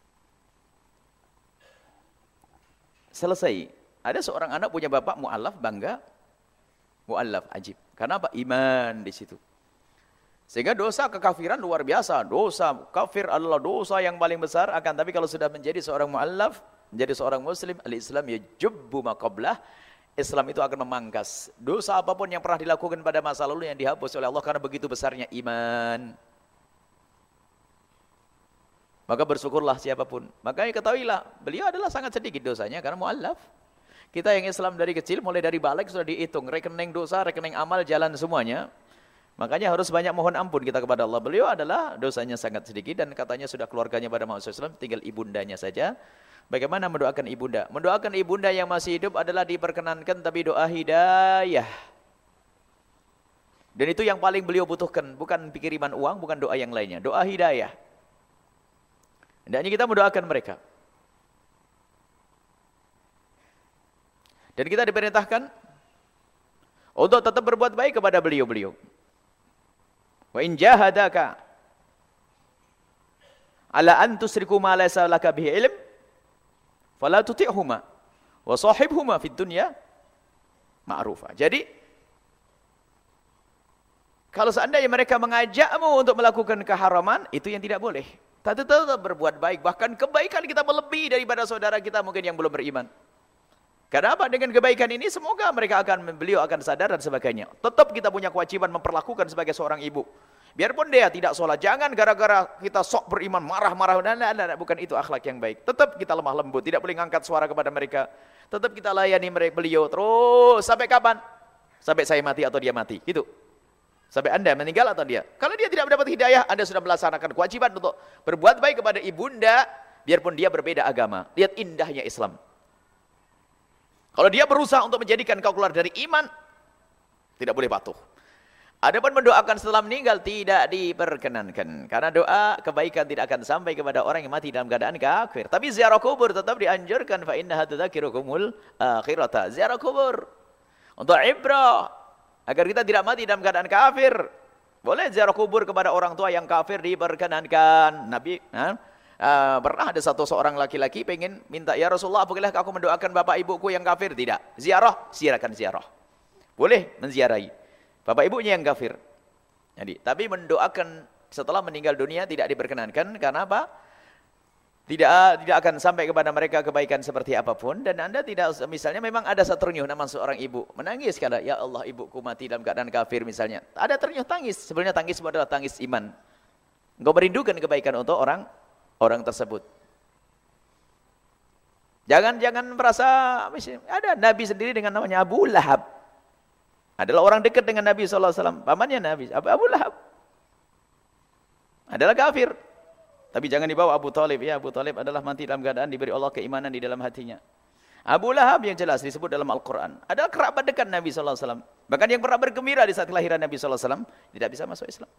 Selesai. Ada seorang anak punya bapak mu'allaf, bangga. Mu'allaf, ajib. Karena apa? Iman di situ. Sehingga dosa kekafiran luar biasa. Dosa kafir adalah dosa yang paling besar. Akan tapi kalau sudah menjadi seorang mu'allaf, menjadi seorang muslim, al-Islam yajubbu ma qablah. Islam itu akan memangkas dosa apapun yang pernah dilakukan pada masa lalu yang dihapus oleh Allah karena begitu besarnya iman. Maka bersyukurlah siapapun. Makanya ketahuilah, beliau adalah sangat sedikit dosanya karena mu'allaf. Kita yang Islam dari kecil, mulai dari balik sudah dihitung. Rekening dosa, rekening amal, jalan semuanya. Makanya harus banyak mohon ampun kita kepada Allah. Beliau adalah dosanya sangat sedikit dan katanya sudah keluarganya pada Muhammad SAW, tinggal ibundanya saja. Bagaimana mendoakan ibunda? Mendoakan ibunda yang masih hidup adalah diperkenankan tapi doa hidayah. Dan itu yang paling beliau butuhkan, bukan kiriman uang, bukan doa yang lainnya. Doa hidayah. Hendaknya kita mendoakan mereka. Dan kita diperintahkan untuk tetap berbuat baik kepada beliau-beliau. Wa in jahadaka ala an tusriku ma laysa laka bihi ilm fala tuti'huma wa sahibhuma fid dunya ma'rufa. Jadi kalau seandainya mereka mengajakmu untuk melakukan keharaman, itu yang tidak boleh. Tetap berbuat baik, bahkan kebaikan kita melebihi daripada saudara kita mungkin yang belum beriman. Karena apa? Dengan kebaikan ini semoga beliau akan sadar dan sebagainya. Tetap kita punya kewajiban memperlakukan sebagai seorang ibu. Biarpun dia tidak sholat, jangan gara-gara kita sok beriman, marah-marah. Nah, bukan itu akhlak yang baik. Tetap kita lemah lembut, tidak boleh ngangkat suara kepada mereka. Tetap kita layani beliau terus. Sampai kapan? Sampai saya mati atau dia mati. Gitu. Sampai Anda meninggal atau dia. Kalau dia tidak mendapat hidayah, Anda sudah melaksanakan kewajiban untuk berbuat baik kepada ibunda, biarpun dia berbeda agama. Lihat indahnya Islam. Kalau dia berusaha untuk menjadikan kau keluar dari iman, tidak boleh patuh. Adapun mendoakan setelah meninggal tidak diperkenankan. Karena doa kebaikan tidak akan sampai kepada orang yang mati dalam keadaan kafir. Tapi ziarah kubur tetap dianjurkan. Fa innaha tudzakirukumul akhirata. Ziarah kubur untuk ibrah agar kita tidak mati dalam keadaan kafir. Boleh ziarah kubur kepada orang tua yang kafir diperkenankan. Nabi pernah ada seorang laki-laki pengen minta, ya Rasulullah, bolehkah aku mendoakan bapak ibuku yang kafir? Tidak. Ziarah, silakan ziarah. Boleh menziarahi bapak ibunya yang kafir. Jadi, tapi mendoakan setelah meninggal dunia tidak diperkenankan. Karena apa? Tidak akan sampai kepada mereka kebaikan seperti apapun. Dan Anda tidak, misalnya memang ada ternyuh nama seorang ibu. Menangis karena, ya Allah ibuku mati dalam keadaan kafir misalnya. Ada ternyuh tangis. Sebenarnya tangis adalah tangis iman. Engkau merindukan kebaikan untuk orang tersebut. Jangan merasa, ada Nabi sendiri dengan namanya Abu Lahab. Adalah orang dekat dengan Nabi SAW. Pamannya Nabi, Abu Lahab. Adalah kafir. Tapi jangan dibawa Abu Talib. Ya, Abu Talib adalah mati dalam keadaan diberi Allah keimanan di dalam hatinya. Abu Lahab yang jelas disebut dalam Al-Quran. Adalah kerabat dekat Nabi SAW. Bahkan yang pernah bergembira di saat kelahiran Nabi SAW. Tidak bisa masuk Islam.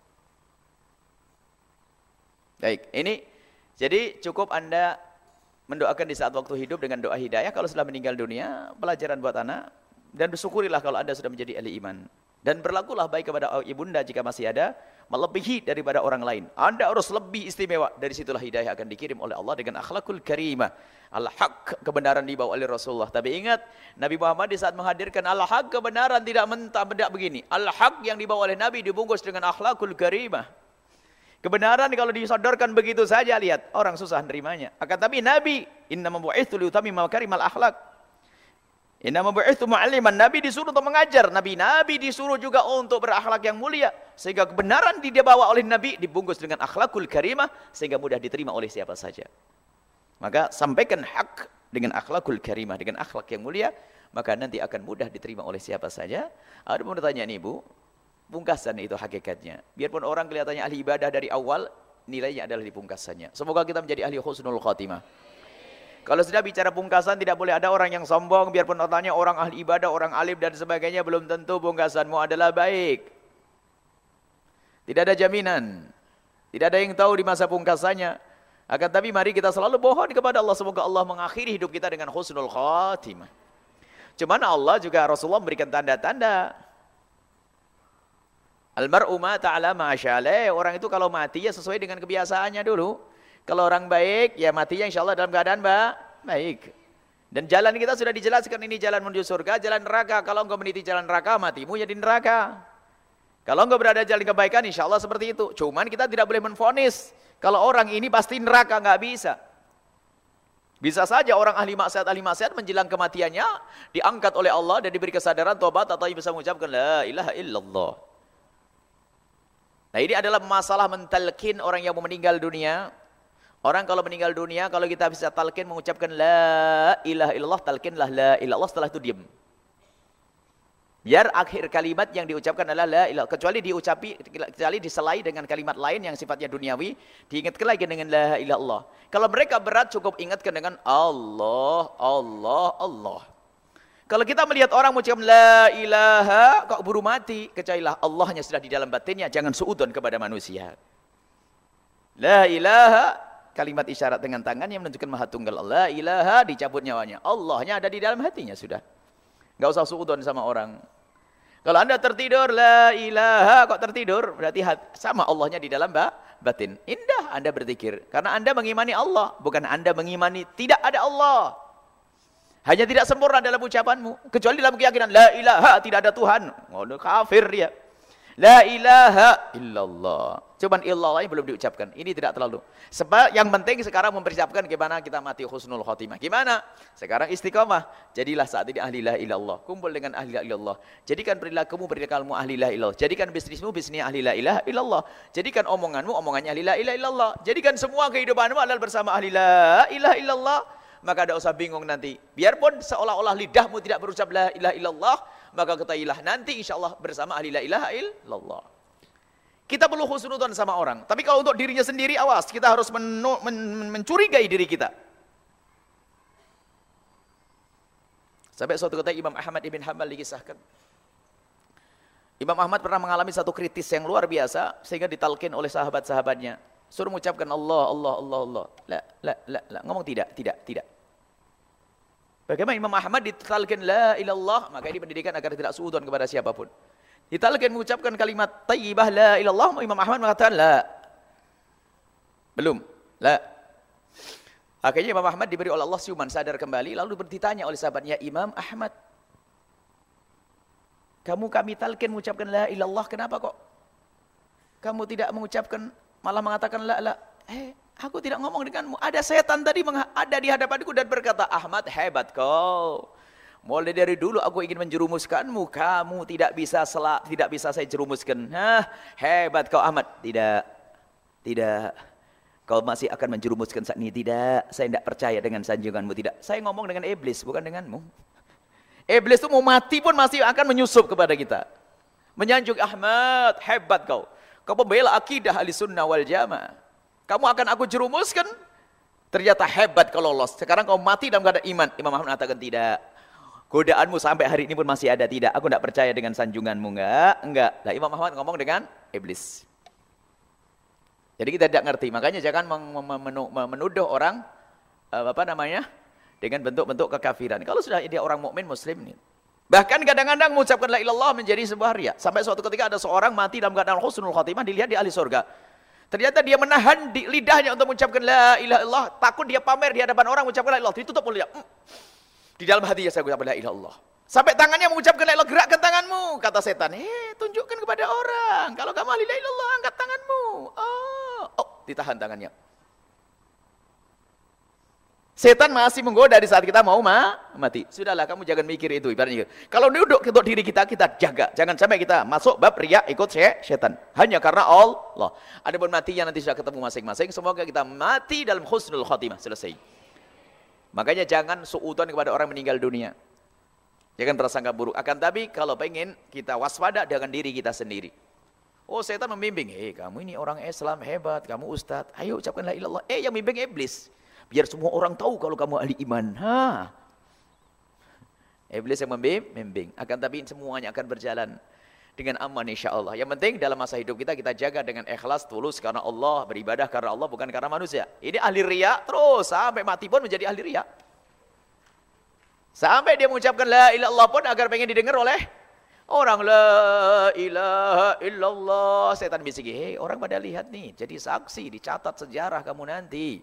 Baik, ini jadi cukup Anda mendoakan di saat waktu hidup dengan doa hidayah. Kalau sudah meninggal dunia, pelajaran buat anak. Dan bersyukurilah kalau Anda sudah menjadi ahli iman. Dan berlakulah baik kepada ibunda jika masih ada, melebihi daripada orang lain. Anda harus lebih istimewa. Dari situlah hidayah akan dikirim oleh Allah dengan akhlakul karimah. Al-haq, kebenaran dibawa oleh Rasulullah. Tapi ingat, Nabi Muhammad di saat menghadirkan al-haq, kebenaran tidak mentah mendak begini. Al-haq yang dibawa oleh Nabi dibungkus dengan akhlakul karimah. Kebenaran kalau disodorkan begitu saja, lihat, orang susah nerimanya. Akan tapi Nabi, innama bu'itsu liutammima makarimal akhlak. Innama bu'itsu mu'alliman, Nabi disuruh untuk mengajar, Nabi disuruh juga untuk berakhlak yang mulia, sehingga kebenaran dibawa oleh Nabi dibungkus dengan akhlakul karimah sehingga mudah diterima oleh siapa saja. Maka sampaikan hak dengan akhlakul karimah, dengan akhlak yang mulia, maka nanti akan mudah diterima oleh siapa saja. Ada mau bertanya nih Bu, pungkasan itu hakikatnya. Biarpun orang kelihatannya ahli ibadah dari awal, nilainya adalah di pungkasannya. Semoga kita menjadi ahli husnul khatimah. Kalau sudah bicara pungkasan, tidak boleh ada orang yang sombong, biarpun otaknya orang ahli ibadah, orang alim dan sebagainya, belum tentu pungkasanmu adalah baik. Tidak ada jaminan. Tidak ada yang tahu di masa pungkasannya. Akan tapi mari kita selalu mohon kepada Allah, semoga Allah mengakhiri hidup kita dengan husnul khatimah. Cuman Allah juga, Rasulullah memberikan tanda-tanda. Almar'u mata ala ma sya'ala. Orang itu kalau mati ya sesuai dengan kebiasaannya dulu. Kalau orang baik, ya matinya insya Allah dalam keadaan baik. Dan jalan kita sudah dijelaskan, ini jalan menuju surga, jalan neraka. Kalau engkau meniti jalan neraka, matimu ya di neraka. Kalau engkau berada jalan kebaikan, insya Allah seperti itu. Cuman kita tidak boleh menvonis. Kalau orang ini pasti neraka, nggak bisa. Bisa saja orang ahli maksiat menjelang kematiannya, diangkat oleh Allah dan diberi kesadaran, tobat, atau bisa mengucapkan, la ilaha illallah. Nah ini adalah masalah mentalkin orang yang mau meninggal dunia. Orang kalau meninggal dunia, kalau kita bisa talqin mengucapkan la ilaha illallah, talqinlah la ilaha illallah, setelah itu diam. Biar akhir kalimat yang diucapkan adalah la ilaha, kecuali diselai dengan kalimat lain yang sifatnya duniawi, diingatkan lagi dengan la ilaha illallah. Kalau mereka berat, cukup ingatkan dengan Allah, Allah, Allah. Kalau kita melihat orang mengucapkan la ilaha, kok buru mati, kecualilah Allahnya sudah di dalam batinnya, jangan suudon kepada manusia. La ilaha, kalimat isyarat dengan tangan yang menunjukkan maha tunggal. Allah ilaha, dicabut nyawanya. Allahnya ada di dalam hatinya sudah. Enggak usah suudon sama orang. Kalau Anda tertidur, la ilaha, kok tertidur? Berarti sama Allahnya di dalam batin. Indah Anda berzikir. Karena Anda mengimani Allah. Bukan Anda mengimani tidak ada Allah. Hanya tidak sempurna dalam ucapanmu. Kecuali dalam keyakinan, la ilaha, tidak ada Tuhan. Ngono kafir dia. La ilaha illallah. Cuman illallah belum diucapkan. Ini tidak terlalu. Sebab yang penting sekarang mempersiapkan gimana kita mati husnul khotimah. Gimana? Sekarang istiqomah. Jadilah saat ini ahli la ilallah. Kumpul dengan ahli la ilallah. Jadikan perilakumu ahli la ilallah. Jadikan bisnismu bisnis ahli la ilaha illallah. Jadikan omonganmu omongannya ahli la ilaha illallah. Jadikan semua kehidupanmu adalah bersama ahli la ilaha illallah. Maka tidak usah bingung nanti. Biarpun seolah-olah lidahmu tidak berucap la ilaha illallah, maka ketahuilah nanti insya Allah bersama ahli la ilaha illallah. Kita perlu husnudzon sama orang. Tapi kalau untuk dirinya sendiri, awas. Kita harus mencurigai diri kita. Sampai suatu ketika Imam Ahmad ibn Hanbal dikisahkan. Imam Ahmad pernah mengalami satu kritis yang luar biasa, sehingga ditalkin oleh sahabat-sahabatnya. Suruh mengucapkan Allah, Allah, Allah, Allah. La. Ngomong tidak. Bagaimana Imam Ahmad ditalkin la ilallah, maka ini pendidikan agar tidak suudon kepada siapapun. Ditalkin mengucapkan kalimat tayyibah la ilallah, Imam Ahmad mengatakan la. Belum, la. Akhirnya Imam Ahmad diberi oleh Allah siuman, sadar kembali, lalu ditanya oleh sahabatnya, Imam Ahmad, kami talkin mengucapkan la ilallah, kenapa kok kamu tidak mengucapkan, malah mengatakan la. Aku tidak ngomong denganmu. Ada setan tadi ada di hadapanku dan berkata, Ahmad hebat kau. Mulai dari dulu aku ingin menjerumuskanmu. Kamu tidak bisa saya jerumuskan. Hebat kau Ahmad. Tidak. Kau masih akan menjerumuskan saat ini. Tidak. Saya tidak percaya dengan sanjunganmu. Tidak. Saya ngomong dengan iblis, bukan denganmu. Iblis itu mau mati pun masih akan menyusup kepada kita. Menyanjung, Ahmad, hebat kau. Kau pembela akidah ahlussunnah wal jamaah. Kamu akan aku jerumuskan. Ternyata hebat kalau lolos. Sekarang kau mati dalam keadaan iman. Imam Ahmad mengatakan tidak. Godaanmu sampai hari ini pun masih ada. Tidak. Aku tidak percaya dengan sanjunganmu. Enggak. Nah, Imam Ahmad ngomong dengan iblis. Jadi kita tidak ngerti. Makanya jangan menuduh orang dengan bentuk-bentuk kekafiran. Kalau sudah dia orang mukmin muslim nih. Bahkan kadang-kadang mengucapkan la ilaha illallah menjadi sebuah riya. Sampai suatu ketika ada seorang mati dalam keadaan husnul khotimah, dilihat di ahli surga. Ternyata dia menahan di lidahnya untuk mengucapkan la ilaha illallah, takut dia pamer di hadapan orang mengucapkan la ilaha illallah, ditutup mulutnya. Di dalam hatinya saya mengucapkan la ilaha illallah. Sampai tangannya mengucapkan la ilaha illallah, gerakkan tanganmu, kata setan. Tunjukkan kepada orang, kalau kamu ahli la ilaha illallah, angkat tanganmu. Oh, ditahan tangannya. Setan masih menggoda di saat kita mau mati. Sudahlah, kamu jangan mikir itu. Ibaratnya, kalau duduk untuk diri kita, kita jaga. Jangan sampai kita masuk bab riya ikut setan. Hanya karena Allah. Adapun matinya nanti sudah ketemu masing-masing. Semoga kita mati dalam husnul khotimah. Selesai. Makanya jangan suudzon kepada orang meninggal dunia. Jangan prasangka buruk. Akan tapi kalau pengen kita waspada dengan diri kita sendiri. Oh, setan membimbing. Kamu ini orang Islam hebat. Kamu ustadz. Ayo ucapkan la ilaha illallah. Yang bimbing iblis. Biar semua orang tahu kalau kamu ahli iman. Iblis yang membimbing. Akan tapi semuanya akan berjalan dengan aman insya Allah. Yang penting dalam masa hidup kita, kita jaga dengan ikhlas, tulus karena Allah, beribadah karena Allah, bukan karena manusia. Ini ahli riya terus, sampai mati pun menjadi ahli riya. Sampai dia mengucapkan la ilaha illallah pun agar pengen didengar oleh orang. La ilaha illallah. Setan bisiki, orang pada lihat nih, jadi saksi, dicatat sejarah kamu nanti.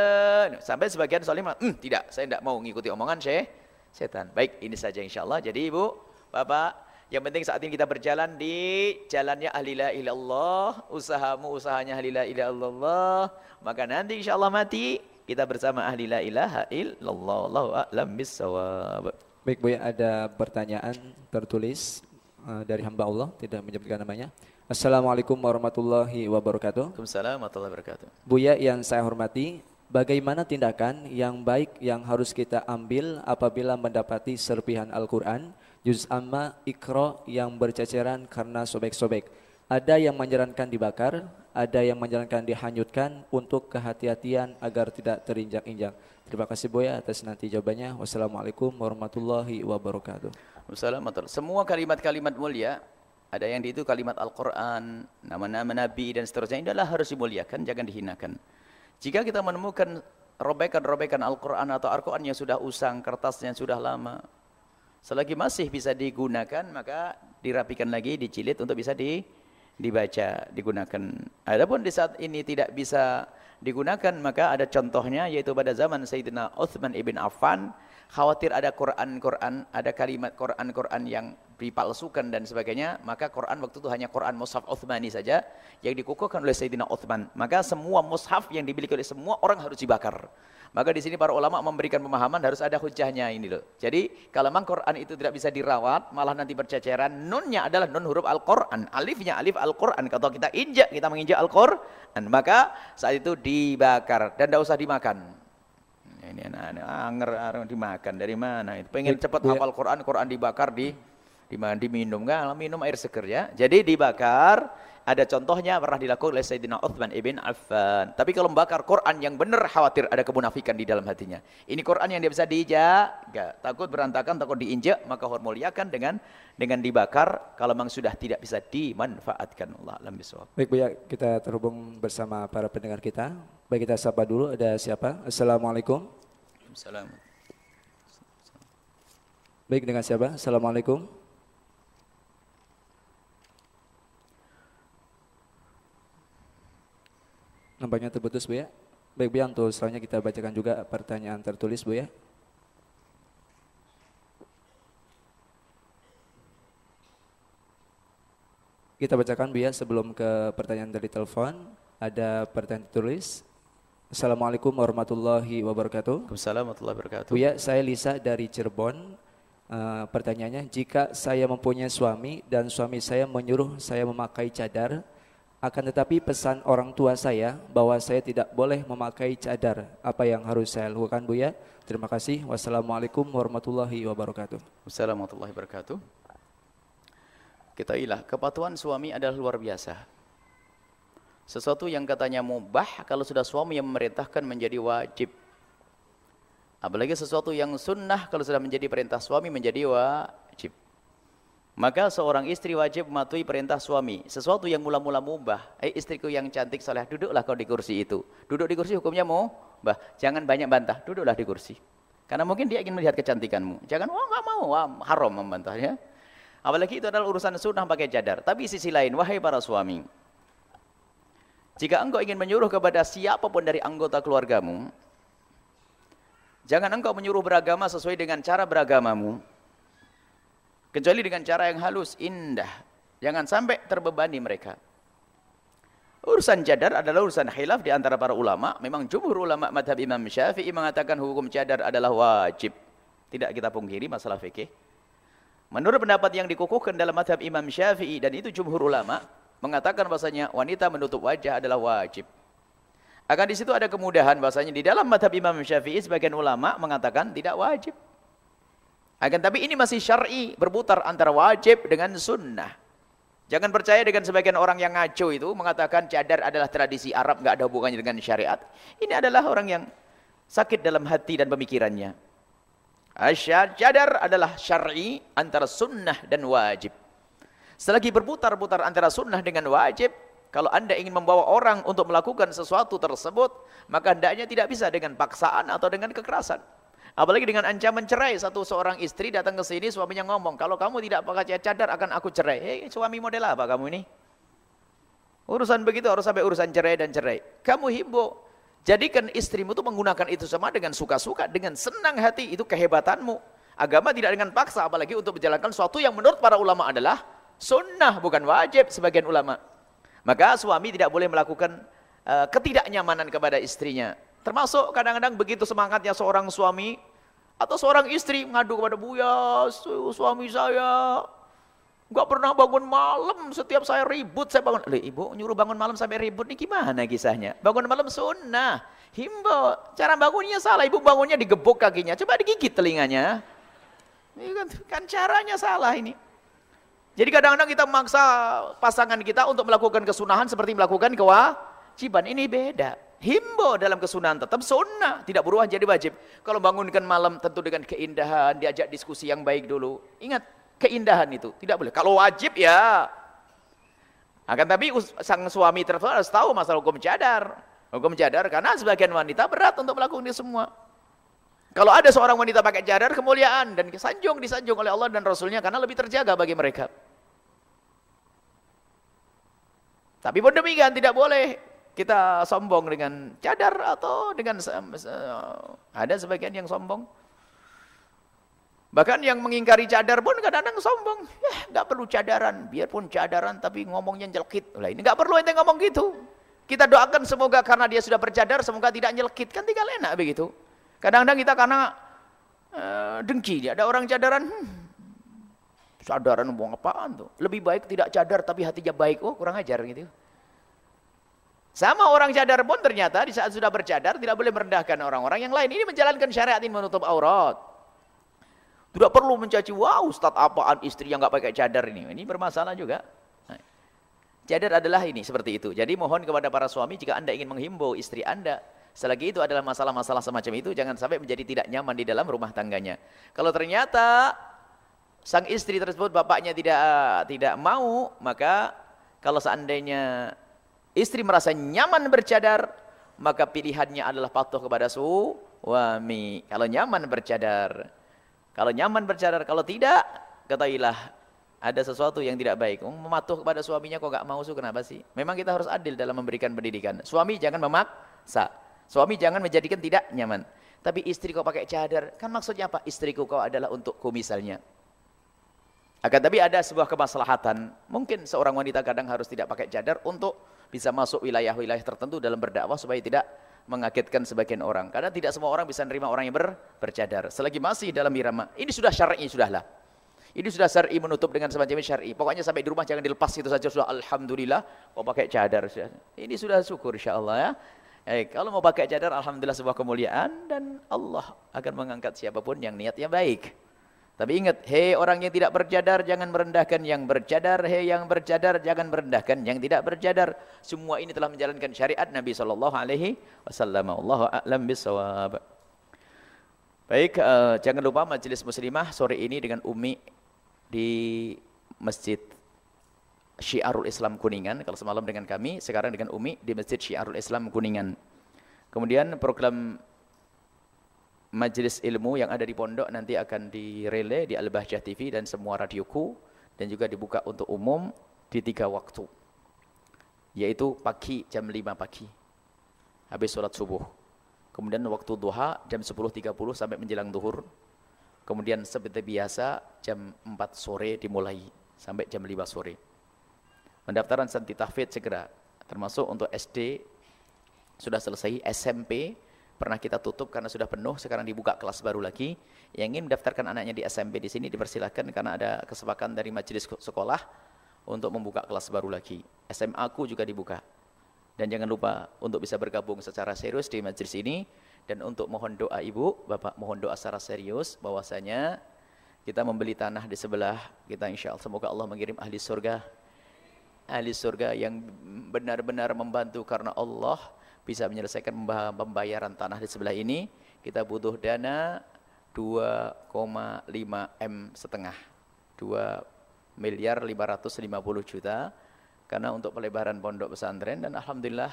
Sampai sebagian soalnya, tidak, saya tidak mau mengikuti omongan setan. Baik, ini saja insya Allah. Jadi ibu, bapak, yang penting saat ini kita berjalan di jalannya ahli la ilaha illallah. Usahamu usahanya ahli la ilaha illallah. Maka nanti insya Allah mati, kita bersama ahli la ilaha illallah. Allahu a'lam bissawab. Baik Buya, ada pertanyaan tertulis dari hamba Allah, tidak menyebutkan namanya. Assalamualaikum warahmatullahi wabarakatuh. Waalaikumsalam warahmatullahi wabarakatuh. Buya yang saya hormati, bagaimana tindakan yang baik yang harus kita ambil apabila mendapati serpihan Al-Quran, juz amma, Iqra yang berceceran karena sobek-sobek? Ada yang menyarankan dibakar, ada yang menyarankan dihanyutkan untuk kehati-hatian agar tidak terinjak-injak. Terima kasih Buya atas nanti jawabannya. Wassalamualaikum warahmatullahi wabarakatuh. Wassalamualaikum. Semua kalimat-kalimat mulia, ada yang itu kalimat Al-Quran, nama-nama Nabi dan seterusnya, ini adalah harus dimuliakan, jangan dihinakan. Jika kita menemukan robekan-robekan Al-Quran atau Al-Quran yang sudah usang, kertasnya sudah lama, selagi masih bisa digunakan, maka dirapikan lagi, dijilid untuk bisa dibaca, digunakan. Adapun di saat ini tidak bisa digunakan, maka ada contohnya, yaitu pada zaman Sayyidina Utsman ibn Affan, khawatir ada Quran-Quran, ada kalimat Quran-Quran yang dipalsukan dan sebagainya, maka Quran waktu itu hanya Quran Mushaf Utsmani saja yang dikukuhkan oleh Sayyidina Utsman. Maka semua mushaf yang dimiliki oleh semua orang harus dibakar. Maka di sini para ulama memberikan pemahaman harus ada hujahnya ini loh. Jadi kalau memang Quran itu tidak bisa dirawat, malah nanti berceceran, nunnya adalah nun huruf Al-Quran, alifnya alif Al-Quran. Kalau kita injak, kita menginjak Al-Quran, maka saat itu dibakar dan tidak usah dimakan. Ini anak-anak dimakan dari mana? Itu pengen cepat hafal Quran, Quran dibakar diminum, enggak minum air seger ya. Jadi dibakar. Ada contohnya pernah dilakukan oleh Sayyidina Utsman ibn Affan. Tapi kalau membakar Quran yang benar, khawatir ada kemunafikan di dalam hatinya. Ini Quran yang dia bisa dijaga, takut berantakan, takut diinjak, maka hormuliakan dengan dibakar kalau memang sudah tidak bisa dimanfaatkan. Allah alam bisawab. Baik Buya, kita terhubung bersama para pendengar kita. Baik, kita sapa dulu, ada siapa? Assalamualaikum. Assalamualaikum. Baik, dengan siapa? Assalamualaikum. Nampaknya terputus Bu ya. Baik Bu ya, untuk selanjutnya kita bacakan juga pertanyaan tertulis Bu ya. Kita bacakan Bu ya sebelum ke pertanyaan dari telepon. Ada pertanyaan tertulis. Assalamualaikum warahmatullahi wabarakatuh. Waalaikumsalam warahmatullahi wabarakatuh. Bu ya, saya Lisa dari Cirebon. Pertanyaannya, jika saya mempunyai suami dan suami saya menyuruh saya memakai cadar, akan tetapi pesan orang tua saya bahwa saya tidak boleh memakai cadar, apa yang harus saya lakukan Bu ya? Terima kasih. Wassalamualaikum warahmatullahi wabarakatuh. Wassalamualaikum warahmatullahi wabarakatuh. Ketahuilah, kepatuhan suami adalah luar biasa. Sesuatu yang katanya mubah, kalau sudah suami yang memerintahkan menjadi wajib. Apalagi sesuatu yang sunnah, kalau sudah menjadi perintah suami menjadi wajib. Maka seorang istri wajib mematuhi perintah suami. Sesuatu yang mula-mula mubah. Istriku yang cantik saleh, duduklah kau di kursi itu. Duduk di kursi hukumnya mubah. Jangan banyak bantah, duduklah di kursi. Karena mungkin dia ingin melihat kecantikanmu. Jangan, nggak mau, haram membantahnya. Apalagi itu adalah urusan sunnah pakai cadar. Tapi sisi lain, wahai para suami, jika engkau ingin menyuruh kepada siapapun dari anggota keluargamu, jangan engkau menyuruh beragama sesuai dengan cara beragamamu, kecuali dengan cara yang halus, indah. Jangan sampai terbebani mereka. Urusan cadar adalah urusan khilaf di antara para ulama. Memang jumhur ulama madhab Imam Syafi'i mengatakan hukum cadar adalah wajib. Tidak kita pungkiri masalah fikih. Menurut pendapat yang dikukuhkan dalam madhab Imam Syafi'i, dan itu jumhur ulama, mengatakan bahasanya wanita menutup wajah adalah wajib. Akan di situ ada kemudahan bahasanya di dalam madhab Imam Syafi'i sebagian ulama mengatakan tidak wajib. Akan tapi ini masih syar'i, berputar antara wajib dengan sunnah. Jangan percaya dengan sebagian orang yang ngaco itu mengatakan cadar adalah tradisi Arab, nggak ada hubungannya dengan syariat. Ini adalah orang yang sakit dalam hati dan pemikirannya. Cadar adalah syar'i antara sunnah dan wajib. Selagi berputar-putar antara sunnah dengan wajib, kalau Anda ingin membawa orang untuk melakukan sesuatu tersebut, maka hendaknya tidak bisa dengan paksaan atau dengan kekerasan. Apalagi dengan ancaman cerai. Seorang istri datang ke sini, suaminya ngomong, kalau kamu tidak pakai cadar akan aku cerai. Hei, suami model apa kamu ini? Urusan begitu harus sampai urusan cerai dan cerai. Kamu himbau, jadikan istrimu itu menggunakan itu sama dengan suka-suka, dengan senang hati, itu kehebatanmu. Agama tidak dengan paksa, apalagi untuk menjalankan sesuatu yang menurut para ulama adalah sunnah, bukan wajib sebagian ulama. Maka suami tidak boleh melakukan ketidaknyamanan kepada istrinya. Termasuk kadang-kadang begitu semangatnya seorang suami atau seorang istri mengadu kepada Buya, suami saya nggak pernah bangun malam, setiap saya ribut saya bangun. Ibu nyuruh bangun malam sampai ribut, ini gimana kisahnya? Bangun malam sunnah, himbau. Cara bangunnya salah, ibu bangunnya digebuk kakinya, coba digigit telinganya. Ini kan caranya salah ini. Jadi kadang-kadang kita memaksa pasangan kita untuk melakukan kesunahan seperti melakukan kewajiban. Ini beda. Himbau dalam kesunahan tetap sunnah, tidak berubah jadi wajib. Kalau bangunkan malam tentu dengan keindahan, diajak diskusi yang baik dulu. Ingat, keindahan itu tidak boleh. Kalau wajib ya. Akan tapi sang suami tersebut harus tahu masalah hukum cadar. Hukum cadar karena sebagian wanita berat untuk melakukan ini semua. Kalau ada seorang wanita pakai cadar, kemuliaan dan disanjung oleh Allah dan Rasulnya karena lebih terjaga bagi mereka. Tapi pun demikian tidak boleh kita sombong dengan cadar atau dengan ada sebagian yang sombong. Bahkan yang mengingkari cadar pun kadang-kadang sombong. Nggak perlu cadaran, biarpun cadaran tapi ngomongnya nyelkit. Lah ini nggak perlu ente ngomong gitu. Kita doakan semoga karena dia sudah bercadar semoga tidak nyelkit, kan tinggal enak begitu. Kadang-kadang kita karena dengki, ada orang cadaran, cadaran ngomong apaan tuh? Lebih baik tidak cadar tapi hatinya baik. Oh, kurang ajar gitu. Sama orang cadar pun ternyata di saat sudah bercadar tidak boleh merendahkan orang-orang yang lain. Ini menjalankan syariat ini menutup aurat. Tidak perlu mencaci, wah Ustaz apaan istri yang nggak pakai cadar ini. Ini bermasalah juga. Nah, cadar adalah ini seperti itu. Jadi mohon kepada para suami jika Anda ingin menghimbau istri Anda, selagi itu adalah masalah-masalah semacam itu, jangan sampai menjadi tidak nyaman di dalam rumah tangganya. Kalau ternyata sang istri tersebut bapaknya tidak mau, maka kalau seandainya istri merasa nyaman bercadar, maka pilihannya adalah patuh kepada suami. Kalau nyaman bercadar. Kalau nyaman bercadar, kalau tidak, ketahuilah ada sesuatu yang tidak baik. Mematuh kepada suaminya kok gak mau, kenapa sih? Memang kita harus adil dalam memberikan pendidikan. Suami jangan memaksa. Suami jangan menjadikan tidak nyaman. Tapi istri kau pakai cadar, kan maksudnya apa? Istriku kau adalah untukku misalnya. Akan tapi ada sebuah kemaslahatan. Mungkin seorang wanita kadang harus tidak pakai cadar untuk bisa masuk wilayah-wilayah tertentu dalam berdakwah supaya tidak mengagetkan sebagian orang. Karena tidak semua orang bisa menerima orang yang bercadar. Selagi masih dalam irama. Ini sudah syar'i sudahlah. Ini sudah syar'i menutup dengan semacam syar'i. Pokoknya sampai di rumah jangan dilepas itu saja sudah alhamdulillah mau pakai cadar. Ini sudah syukur insyaallah ya. Kalau mau pakai cadar alhamdulillah sebuah kemuliaan dan Allah akan mengangkat siapapun yang niatnya baik. Tapi ingat, hei orang yang tidak bercadar jangan merendahkan yang bercadar, hei yang bercadar jangan merendahkan yang tidak bercadar. Semua ini telah menjalankan syariat Nabi SAW. Wallahu a'lam bissawab. Baik, jangan lupa majelis muslimah sore ini dengan Umi di Masjid Syiarul Islam Kuningan. Kalau semalam dengan kami, sekarang dengan Umi di Masjid Syiarul Islam Kuningan. Kemudian program majelis ilmu yang ada di pondok nanti akan direlay di Al-Bahjah TV dan semua radioku, dan juga dibuka untuk umum di 3 waktu, yaitu pagi jam 5 pagi habis sholat subuh, kemudian waktu duha jam 10.30 sampai menjelang zuhur, kemudian seperti biasa jam 4 sore dimulai sampai jam 5 sore. Pendaftaran santi tahfidz segera, termasuk untuk SD sudah selesai, SMP pernah kita tutup karena sudah penuh, sekarang dibuka kelas baru lagi. Yang ingin mendaftarkan anaknya di SMP di sini dipersilakan, karena ada kesepakatan dari majelis sekolah untuk membuka kelas baru lagi. SMA ku juga dibuka. Dan jangan lupa untuk bisa bergabung secara serius di majelis ini, dan untuk mohon doa ibu, bapak mohon doa secara serius bahwasanya kita membeli tanah di sebelah kita, insya Allah semoga Allah mengirim ahli surga yang benar-benar membantu karena Allah, bisa menyelesaikan pembayaran tanah di sebelah ini. Kita butuh dana 2,5 M setengah, 2.550.000.000, karena untuk pelebaran pondok pesantren. Dan alhamdulillah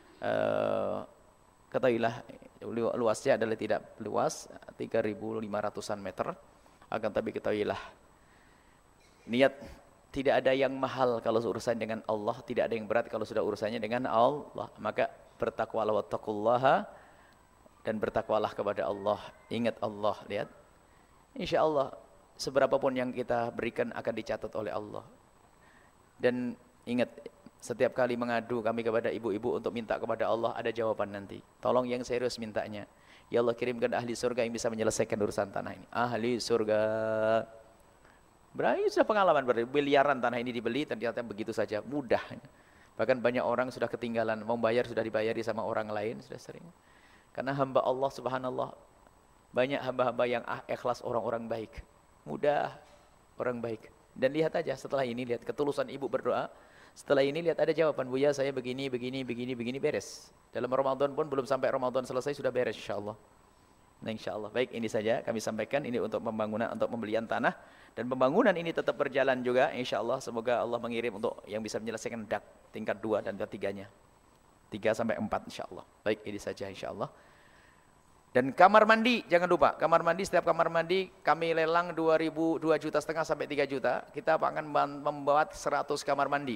ketahuilah luasnya adalah tidak luas, 3.500-an meter, akan tapi ketahuilah niat tidak ada yang mahal kalau urusan dengan Allah, tidak ada yang berat kalau sudah urusannya dengan Allah. Maka bertakwalah wattaqullaha, dan bertakwalah kepada Allah, ingat Allah. Lihat, insya Allah seberapa pun yang kita berikan akan dicatat oleh Allah. Dan ingat, setiap kali mengadu kami kepada ibu-ibu untuk minta kepada Allah, ada jawaban nanti. Tolong yang serius mintanya, ya Allah kirimkan ahli surga yang bisa menyelesaikan urusan tanah ini. Ahli surga. Berarti sudah pengalaman, miliaran tanah ini dibeli, ternyata begitu saja mudah. Bahkan banyak orang sudah ketinggalan, mau bayar sudah dibayari sama orang lain, sudah sering. Karena hamba Allah subhanallah, banyak hamba-hamba yang ikhlas, orang-orang baik, mudah, orang baik. Dan lihat aja setelah ini, lihat ketulusan ibu berdoa. Setelah ini lihat ada jawaban, Buya saya begini, beres. Dalam Ramadan pun belum sampai Ramadan selesai sudah beres insyaAllah. Nah insyaAllah, baik, ini saja kami sampaikan, ini untuk pembangunan, untuk pembelian tanah. Dan pembangunan ini tetap berjalan juga insyaAllah. Semoga Allah mengirim untuk yang bisa menyelesaikan dak tingkat 2 dan ketiganya, 3 sampai 4 insyaAllah. Baik, ini saja insyaAllah. Dan kamar mandi, jangan lupa, kamar mandi, setiap kamar mandi kami lelang 2,5 juta sampai 3 juta. Kita akan membuat 100 kamar mandi.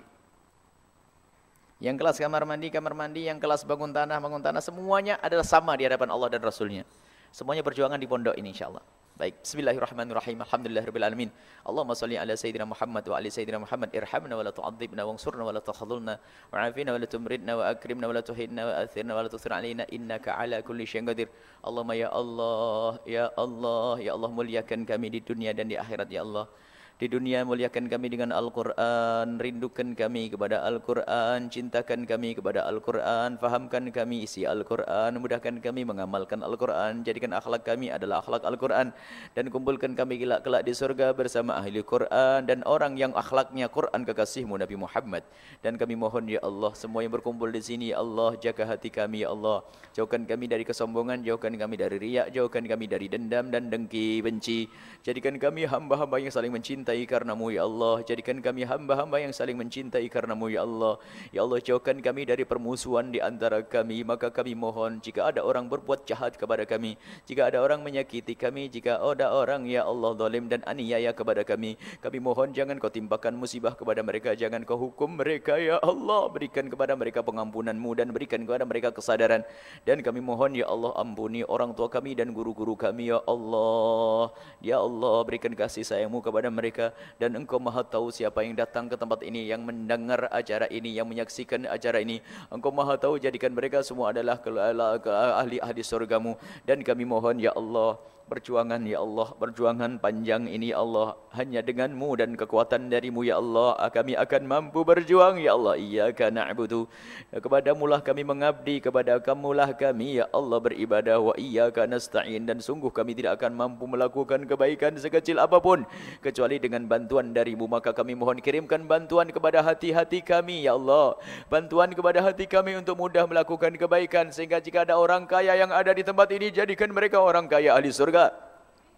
Yang kelas kamar mandi, yang kelas bangun tanah, semuanya adalah sama di hadapan Allah dan Rasulnya. Semuanya perjuangan di pondok ini insyaAllah. Baik, bismillahirrahmanirrahim. Alhamdulillahirabbil alamin. Allahumma shalli ala sayyidina Muhammad wa ali sayyidina Muhammad. Irhamna wa la tu'adzibna wansurna wa la takhadhulna wa'afina wa la tumridna wa akrimna wa la tuhinna wa athirna wa la tuthir alaina innaka ala kulli syai'in qadir. Allahumma ya Allah, ya Allah, ya Allah, muliakan kami di dunia dan di akhirat ya Allah. Di dunia muliakan kami dengan Al-Quran, rindukan kami kepada Al-Quran, cintakan kami kepada Al-Quran, fahamkan kami isi Al-Quran, mudahkan kami mengamalkan Al-Quran, jadikan akhlak kami adalah akhlak Al-Quran, dan kumpulkan kami kelak di surga bersama ahli Quran dan orang yang akhlaknya Quran kekasihmu Nabi Muhammad. Dan kami mohon ya Allah, semua yang berkumpul di sini ya Allah, jaga hati kami ya Allah, jauhkan kami dari kesombongan, jauhkan kami dari riak, jauhkan kami dari dendam dan dengki, benci, jadikan kami hamba-hamba yang saling mencintai karenamu ya Allah. Jadikan kami hamba-hamba yang saling mencintai karenamu ya Allah. Ya Allah, jauhkan kami dari permusuhan di antara kami. Maka kami mohon, jika ada orang berbuat jahat kepada kami, jika ada orang menyakiti kami, jika ada orang ya Allah zalim dan aniaya kepada kami mohon jangan kau timpakan musibah kepada mereka, jangan kau hukum mereka ya Allah. Berikan kepada mereka pengampunanmu dan berikan kepada mereka kesadaran. Dan kami mohon ya Allah, ampuni orang tua kami dan guru-guru kami ya Allah. Ya Allah, berikan kasih sayangmu kepada mereka. Dan engkau maha tahu siapa yang datang ke tempat ini, yang mendengar acara ini, yang menyaksikan acara ini. Engkau maha tahu, jadikan mereka semua adalah ahli-ahli surgamu. Dan kami mohon ya Allah, perjuangan ya Allah, perjuangan panjang ini ya Allah, hanya denganmu dan kekuatan darimu ya Allah kami akan mampu berjuang ya Allah. Iyyaka na'budu, kepadamulah kami mengabdi, kepada kamulah kami ya Allah beribadah. Wa iyyaka nasta'in, dan sungguh kami tidak akan mampu melakukan kebaikan sekecil apapun kecuali dengan bantuan darimu. Maka kami mohon kirimkan bantuan kepada hati-hati kami ya Allah, bantuan kepada hati kami untuk mudah melakukan kebaikan, sehingga jika ada orang kaya yang ada di tempat ini, jadikan mereka orang kaya ahli surga.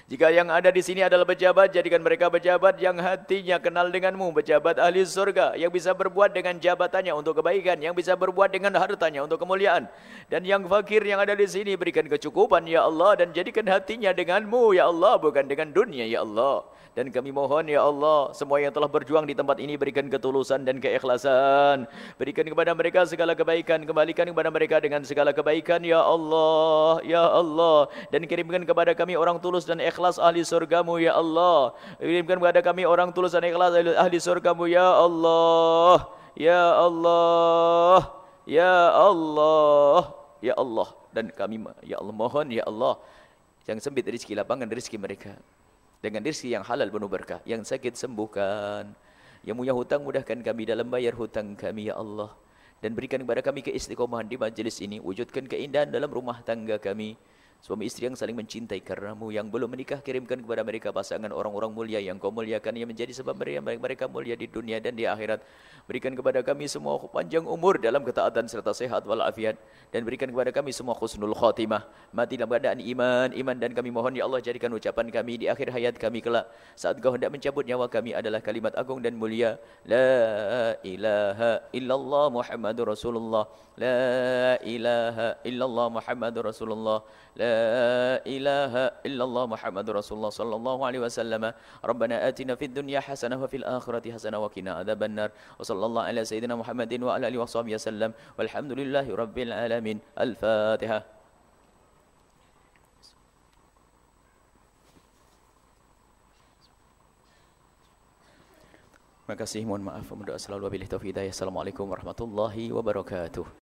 Jika yang ada di sini adalah pejabat, jadikan mereka pejabat yang hatinya kenal denganmu, pejabat ahli surga, yang bisa berbuat dengan jabatannya untuk kebaikan, yang bisa berbuat dengan hartanya untuk kemuliaan. Dan yang fakir yang ada di sini, berikan kecukupan ya Allah, dan jadikan hatinya denganmu ya Allah, bukan dengan dunia ya Allah. Dan kami mohon ya Allah, semua yang telah berjuang di tempat ini, berikan ketulusan dan keikhlasan. Berikan kepada mereka segala kebaikan, kembalikan kepada mereka dengan segala kebaikan ya Allah, ya Allah. Dan kirimkan kepada kami orang tulus dan ikhlas ahli surgamu ya Allah. Kirimkan kepada kami orang tulus dan ikhlas ahli surgamu ya Allah, ya Allah, ya Allah, ya Allah. Dan kami ya Allah mohon ya Allah, yang sempit rezeki, lapangan rezeki mereka dengan rezeki yang halal penuh berkah, yang sakit sembuhkan, yang punya hutang mudahkan kami dalam bayar hutang kami ya Allah. Dan berikan kepada kami keistiqomahan di majlis ini, wujudkan keindahan dalam rumah tangga kami, suami istri yang saling mencintai karenamu. Yang belum menikah, kirimkan kepada mereka pasangan orang-orang mulia yang kau muliakan, yang menjadi sebab mereka mulia di dunia dan di akhirat. Berikan kepada kami semua panjang umur dalam ketaatan serta sehat walafiat. Dan berikan kepada kami semua husnul khatimah, mati dalam keadaan iman. Dan kami mohon ya Allah, jadikan ucapan kami di akhir hayat kami kelak, saat kau hendak mencabut nyawa kami, adalah kalimat agung dan mulia, la ilaha illallah Muhammadur Rasulullah, la ilaha illallah Muhammadur Rasulullah, la ilaha illallah Muhammadur Rasulullah sallallahu alaihi wasallam. Rabbana atina fid dunya hasanah wa fil akhirati hasanah wa qina adzabannar. Wa sallallahu ala sayyidina Muhammadin wa ala alihi washabihi wasallam. Walhamdulillahi rabbil alamin. Al-Fatihah. Terima kasih, mohon maaf, berdoa selalu wabillahi taufiq hidayah. Assalamualaikum warahmatullahi wabarakatuh.